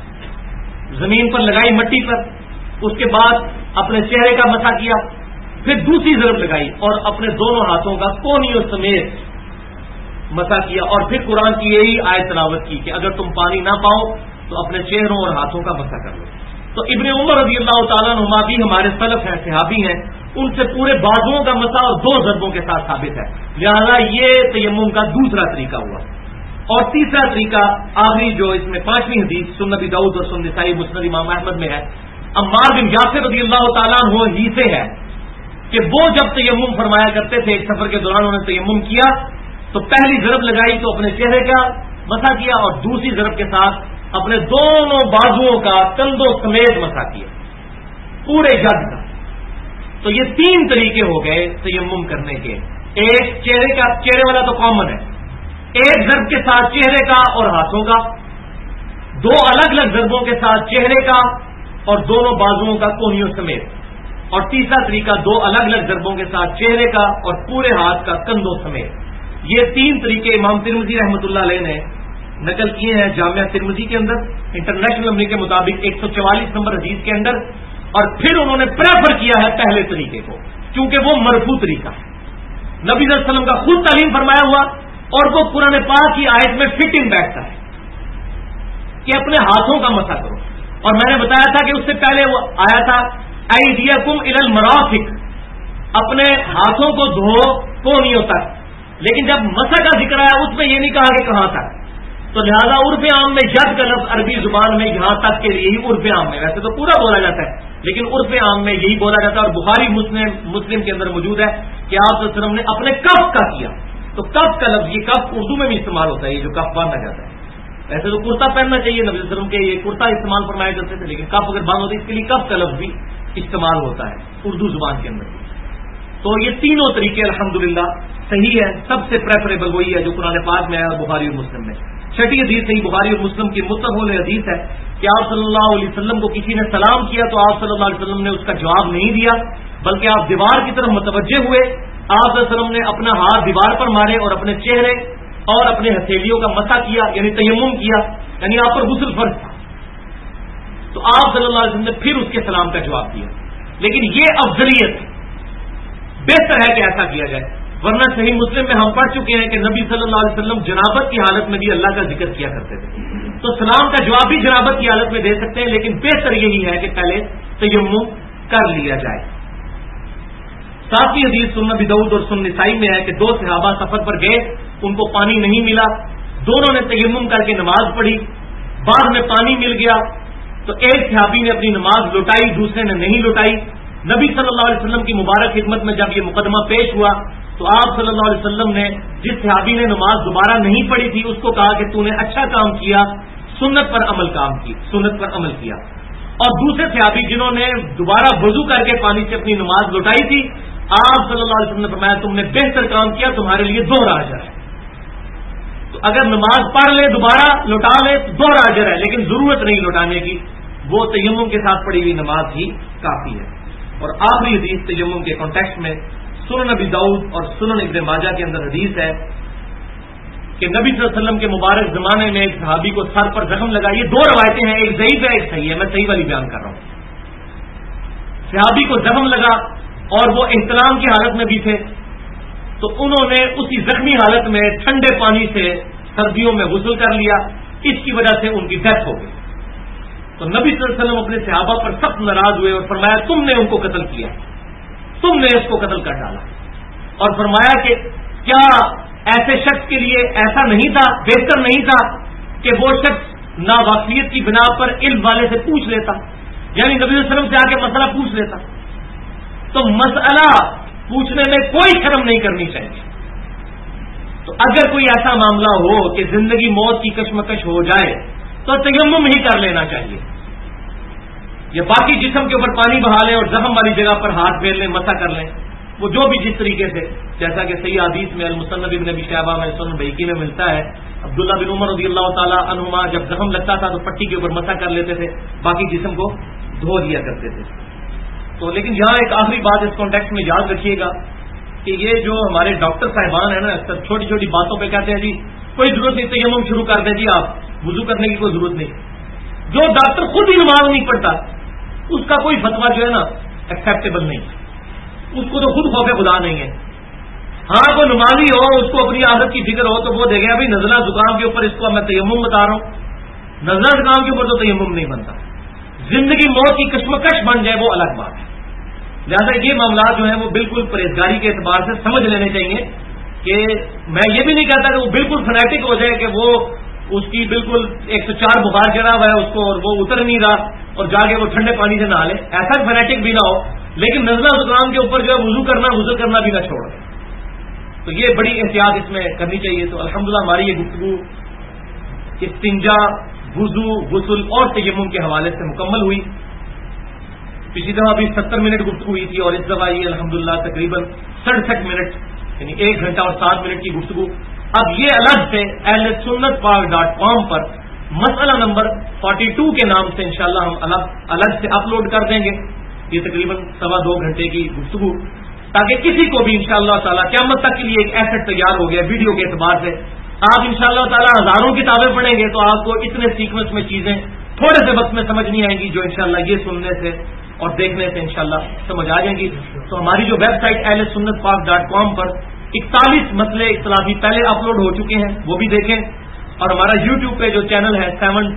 زمین پر لگائی مٹی پر، اس کے بعد اپنے چہرے کا مسح کیا، پھر دوسری ضرب لگائی اور اپنے دونوں ہاتھوں کا کونیوں سمیت مسح کیا، اور پھر قرآن کی یہی آیت تلاوت کی کہ اگر تم پانی نہ پاؤ تو اپنے چہروں اور ہاتھوں کا مسح کر لو۔ تو ابن عمر رضی اللہ تعالیٰ عنہما بھی ہمارے سلف ہیں، صحابی ہیں، ان سے پورے بازوؤں کا مسح اور دو ضربوں کے ساتھ ثابت ہے، لہذا یہ تیمم کا دوسرا طریقہ ہوا۔ اور تیسرا طریقہ آخری جو اس میں پانچویں حدیث سنن ابی داؤد اور سنن نسائی مسند امام احمد میں ہے، عمار بن یاسر رضی اللہ تعالیٰ عنہ ہی سے ہے کہ وہ جب تیمم فرمایا کرتے تھے، ایک سفر کے دوران انہوں نے تیمم کیا تو پہلی ضرب لگائی تو اپنے چہرے کا مسح کیا اور دوسری ضرب کے ساتھ اپنے دونوں بازوؤں کا کندھوں سمیت مسح کیا، پورے جگ کا۔ تو یہ تین طریقے ہو گئے تیمم کرنے کے، ایک چہرے والا تو کامن ہے، ایک ضرب کے ساتھ چہرے کا اور ہاتھوں کا، دو الگ الگ ضربوں کے ساتھ چہرے کا اور دونوں بازوؤں کا کونیوں سمیت، اور تیسرا طریقہ دو الگ الگ ضربوں کے ساتھ چہرے کا اور پورے ہاتھ کا کندھوں سمیت۔ یہ تین طریقے امام ترمذی رحمۃ اللہ علیہ نے نقل کیے ہیں جامعہ ترمذی کے اندر انٹرنیشنل نمبر کے مطابق 144 نمبر حدیث کے اندر، اور پھر انہوں نے پریفر کیا ہے پہلے طریقے کو کیونکہ وہ مرفوع طریقہ ہے، نبی صلی اللہ علیہ وسلم کا خود تعلیم فرمایا ہوا، اور وہ قرآن پاک کی آیت میں فٹنگ بیٹھتا ہے کہ اپنے ہاتھوں کا مسح کرو۔ اور میں نے بتایا تھا کہ اس سے پہلے وہ آیا تھا ایدیکم الی المرافق، اپنے ہاتھوں کو دھو کونیوں تک، لیکن جب مسح کا ذکر آیا اس میں یہ نہیں کہا کہ کہاں تک، تو لہذا عرف عام میں ید کا لفظ عربی زبان میں یہاں تک کے لیے ہی عرف عام میں، ویسے تو پورا بولا جاتا ہے لیکن عرف عام میں یہی بولا جاتا ہے، اور بخاری مسلم کے اندر موجود ہے کہ آپ صلی اللہ علیہ وسلم نے اپنے کف کا کیا۔ تو کف کا لفظ، یہ کف اردو میں بھی استعمال ہوتا ہے، یہ جو کف باندھا جاتا ہے، ویسے تو کرتا پہننا چاہیے، نبی صلی اللہ علیہ وسلم کے یہ کرتا استعمال فرمائے جاتے تھے، لیکن کف اگر باندھ ہوتی ہے اس کے لیے کف کا لفظ بھی استعمال ہوتا ہے اردو زبان کے اندر۔ تو یہ تینوں طریقے الحمدللہ صحیح ہے، سب سے پریفریبل وہی ہے جو قرآن پاک میں ہے اور بخاری اور مسلم میں۔ چھٹی حدیث صحیح بخاری اور مسلم کی متفق حدیث ہے کہ آپ صلی اللہ علیہ وسلم کو کسی نے سلام کیا تو آپ صلی اللہ علیہ وسلم نے اس کا جواب نہیں دیا، بلکہ آپ دیوار کی طرف متوجہ ہوئے، آپ صلی اللہ علیہ وسلم نے اپنا ہاتھ دیوار پر مارے اور اپنے چہرے اور اپنے ہتھیلیوں کا مسح کیا، یعنی تیمم کیا، یعنی آپ پر غسل فرض تھا۔ تو آپ صلی اللہ علیہ وسلم نے پھر اس کے سلام کا جواب دیا، لیکن یہ افضلیت بہتر ہے کہ ایسا کیا جائے، ورنہ صحیح مسلم میں ہم پڑھ چکے ہیں کہ نبی صلی اللہ علیہ وسلم جنابت کی حالت میں بھی اللہ کا ذکر کیا کرتے تھے، تو سلام کا جواب بھی جنابت کی حالت میں دے سکتے ہیں، لیکن بہتر یہی ہے کہ پہلے تیمم کر لیا جائے۔ ساتویں حدیث سنن ابی داؤد اور سنن نسائی میں ہے کہ دو صحابہ سفر پر گئے، ان کو پانی نہیں ملا، دونوں نے تیمم کر کے نماز پڑھی، بعد میں پانی مل گیا تو ایک صحابی نے اپنی نماز لوٹائی، دوسرے نے نہیں لوٹائی۔ نبی صلی اللہ علیہ وسلم کی مبارک خدمت میں جب یہ مقدمہ پیش ہوا تو آپ صلی اللہ علیہ وسلم نے جس صحابی نے نماز دوبارہ نہیں پڑھی تھی اس کو کہا کہ تو نے اچھا کام کیا، سنت پر عمل کیا، اور دوسرے صحابی جنہوں نے دوبارہ وضو کر کے پانی سے اپنی نماز لوٹائی تھی، آپ صلی اللہ علیہ وسلم نے فرمایا تم نے بہتر کام کیا، تمہارے لیے دوہرا اجر ہے۔ تو اگر نماز پڑھ لے دوبارہ لوٹا لے تو دوہرا اجر ہے، لیکن ضرورت نہیں لوٹانے کی، وہ تیمم کے ساتھ پڑھی ہوئی نماز ہی کافی ہے۔ اور آخری حدیث تیمم کے کانٹیکسٹ میں سنن ابی داؤد اور سنن ابن ماجہ کے اندر حدیث ہے کہ نبی صلی اللہ علیہ وسلم کے مبارک زمانے میں ایک صحابی کو سر پر زخم لگا۔ یہ دو روایتیں ہیں، ایک ضعیف ہے ایک صحیح ہے، میں صحیح والی بیان کر رہا ہوں۔ صحابی کو زخم لگا اور وہ احتلام کی حالت میں بھی تھے، تو انہوں نے اسی زخمی حالت میں ٹھنڈے پانی سے سردیوں میں غسل کر لیا، اس کی وجہ سے ان کی ڈیتھ ہو گئی۔ تو نبی صلی اللہ علیہ وسلم اپنے صحابہ پر سخت ناراض ہوئے اور فرمایا تم نے ان کو قتل کیا۔ تم نے اس کو قتل کر ڈالا. اور فرمایا کہ کیا ایسے شخص کے لیے ایسا نہیں تھا، بہتر نہیں تھا کہ وہ شخص ناواقفیت کی بنا پر علم والے سے پوچھ لیتا، یعنی نبی صلی اللہ علیہ وسلم سے آ کے مسئلہ پوچھ لیتا. تو مسئلہ پوچھنے میں کوئی شرم نہیں کرنی چاہیے. تو اگر کوئی ایسا معاملہ ہو کہ زندگی موت کی کشمکش ہو جائے تو تیمم ہی کر لینا چاہیے، یا باقی جسم کے اوپر پانی بہا لیں اور زخم والی جگہ پر ہاتھ پھیر لیں، مسح کر لیں، وہ جو بھی جس طریقے سے، جیسا کہ صحیح حدیث میں المصنف ابن ابی شیبہ میں سنن بہقی میں ملتا ہے، عبداللہ بن عمر رضی اللہ تعالی عنہما جب زخم لگتا تھا تو پٹی کے اوپر مسح کر لیتے تھے، باقی جسم کو دھو دیا کرتے تھے. تو لیکن یہاں ایک آخری بات اس کانٹیکسٹ میں یاد رکھیے گا کہ یہ جو ہمارے ڈاکٹر صاحبان ہیں نا، اکثر چھوٹی چھوٹی باتوں پہ کہتے ہیں جی کوئی ضرورت نہیں، تیمم شروع کر دیں جی، آپ وضو کرنے کی کوئی ضرورت نہیں. جو ڈاکٹر خود ہی نماز نہیں پڑھتا اس کا کوئی فتویٰ جو ہے نا ایکسیپٹیبل نہیں، اس کو تو خود خوف خدا نہیں ہے. ہاں کوئی نمازی ہو، اس کو اپنی عادت کی فکر ہو تو وہ دیکھے ابھی نزلہ زکام کے اوپر اس کو میں تیمم بتا رہا ہوں، نزلہ زکام کے اوپر تو تیمم نہیں بنتا. زندگی موت کی کشمکش بن جائے وہ الگ بات ہے. لہٰذا یہ معاملات جو ہیں وہ بالکل پرہیزگاری کے اعتبار سے سمجھ لینے چاہیے کہ میں یہ بھی نہیں کہتا کہ وہ بالکل فنیٹک ہو جائے کہ وہ اس کی بالکل 104 بخار چڑھا ہوا ہے اس کو اور وہ اتر نہیں رہا اور جا کے وہ ٹھنڈے پانی سے نہا لے، ایسا فنیٹک بھی نہ ہو، لیکن نزلہ زکام کے اوپر جو ہے وضو کرنا بھی نہ چھوڑ. تو یہ بڑی احتیاط اس میں کرنی چاہیے. تو الحمدللہ ہماری یہ گفتگو استنجا، وضو، غسل اور تیمم کے حوالے سے مکمل ہوئی. پچھلی دفعہ بھی 70 منٹ گفتگو ہوئی تھی اور اس دفعہ یہ الحمدللہ تقریباً 67 منٹ یعنی 1 گھنٹہ اور 7 منٹ کی گفتگو. اب یہ الگ سے ahlsunnatpark.com پر مسئلہ نمبر 42 کے نام سے انشاءاللہ ہم الگ سے اپلوڈ کر دیں گے. یہ تقریباً 2.25 گھنٹے کی گفتگو، تاکہ کسی کو بھی انشاءاللہ تعالی قیامت تک کے لیے ایک ایسٹ تیار ہو گیا ویڈیو کے اعتبار سے. آپ انشاءاللہ تعالی ہزاروں کتابیں پڑھیں گے تو آپ کو اتنے سیکوینس میں چیزیں تھوڑے سے وقت میں سمجھ نہیں آئیں گی جو انشاءاللہ یہ سننے سے اور دیکھنے سے انشاءاللہ سمجھ آ جائیں گی. تو ہماری جو ویب سائٹ ahlsunnatpark.com پر 41 مسئلے اختلافی پہلے اپلوڈ ہو چکے ہیں، وہ بھی دیکھیں. اور ہمارا YouTube پہ جو چینل ہے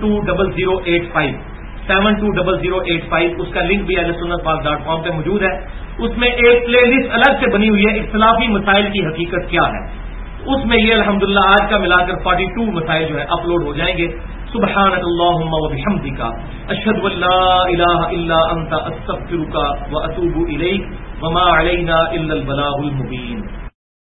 720085 اس کا لنک بھی ahlsunnatpark.com پہ موجود ہے. اس میں ایک پلے لسٹ الگ سے بنی ہوئی ہے، اختلافی مسائل کی حقیقت کیا ہے. اس میں یہ الحمدللہ آج کا ملا کر 42 مسائل جو ہے اپلوڈ ہو جائیں گے. سبحانک اللہم وبحمدک اشہد ان لا الہ الا انت استغفرک واتوب الیک وما علینا الا البلاغ المبین.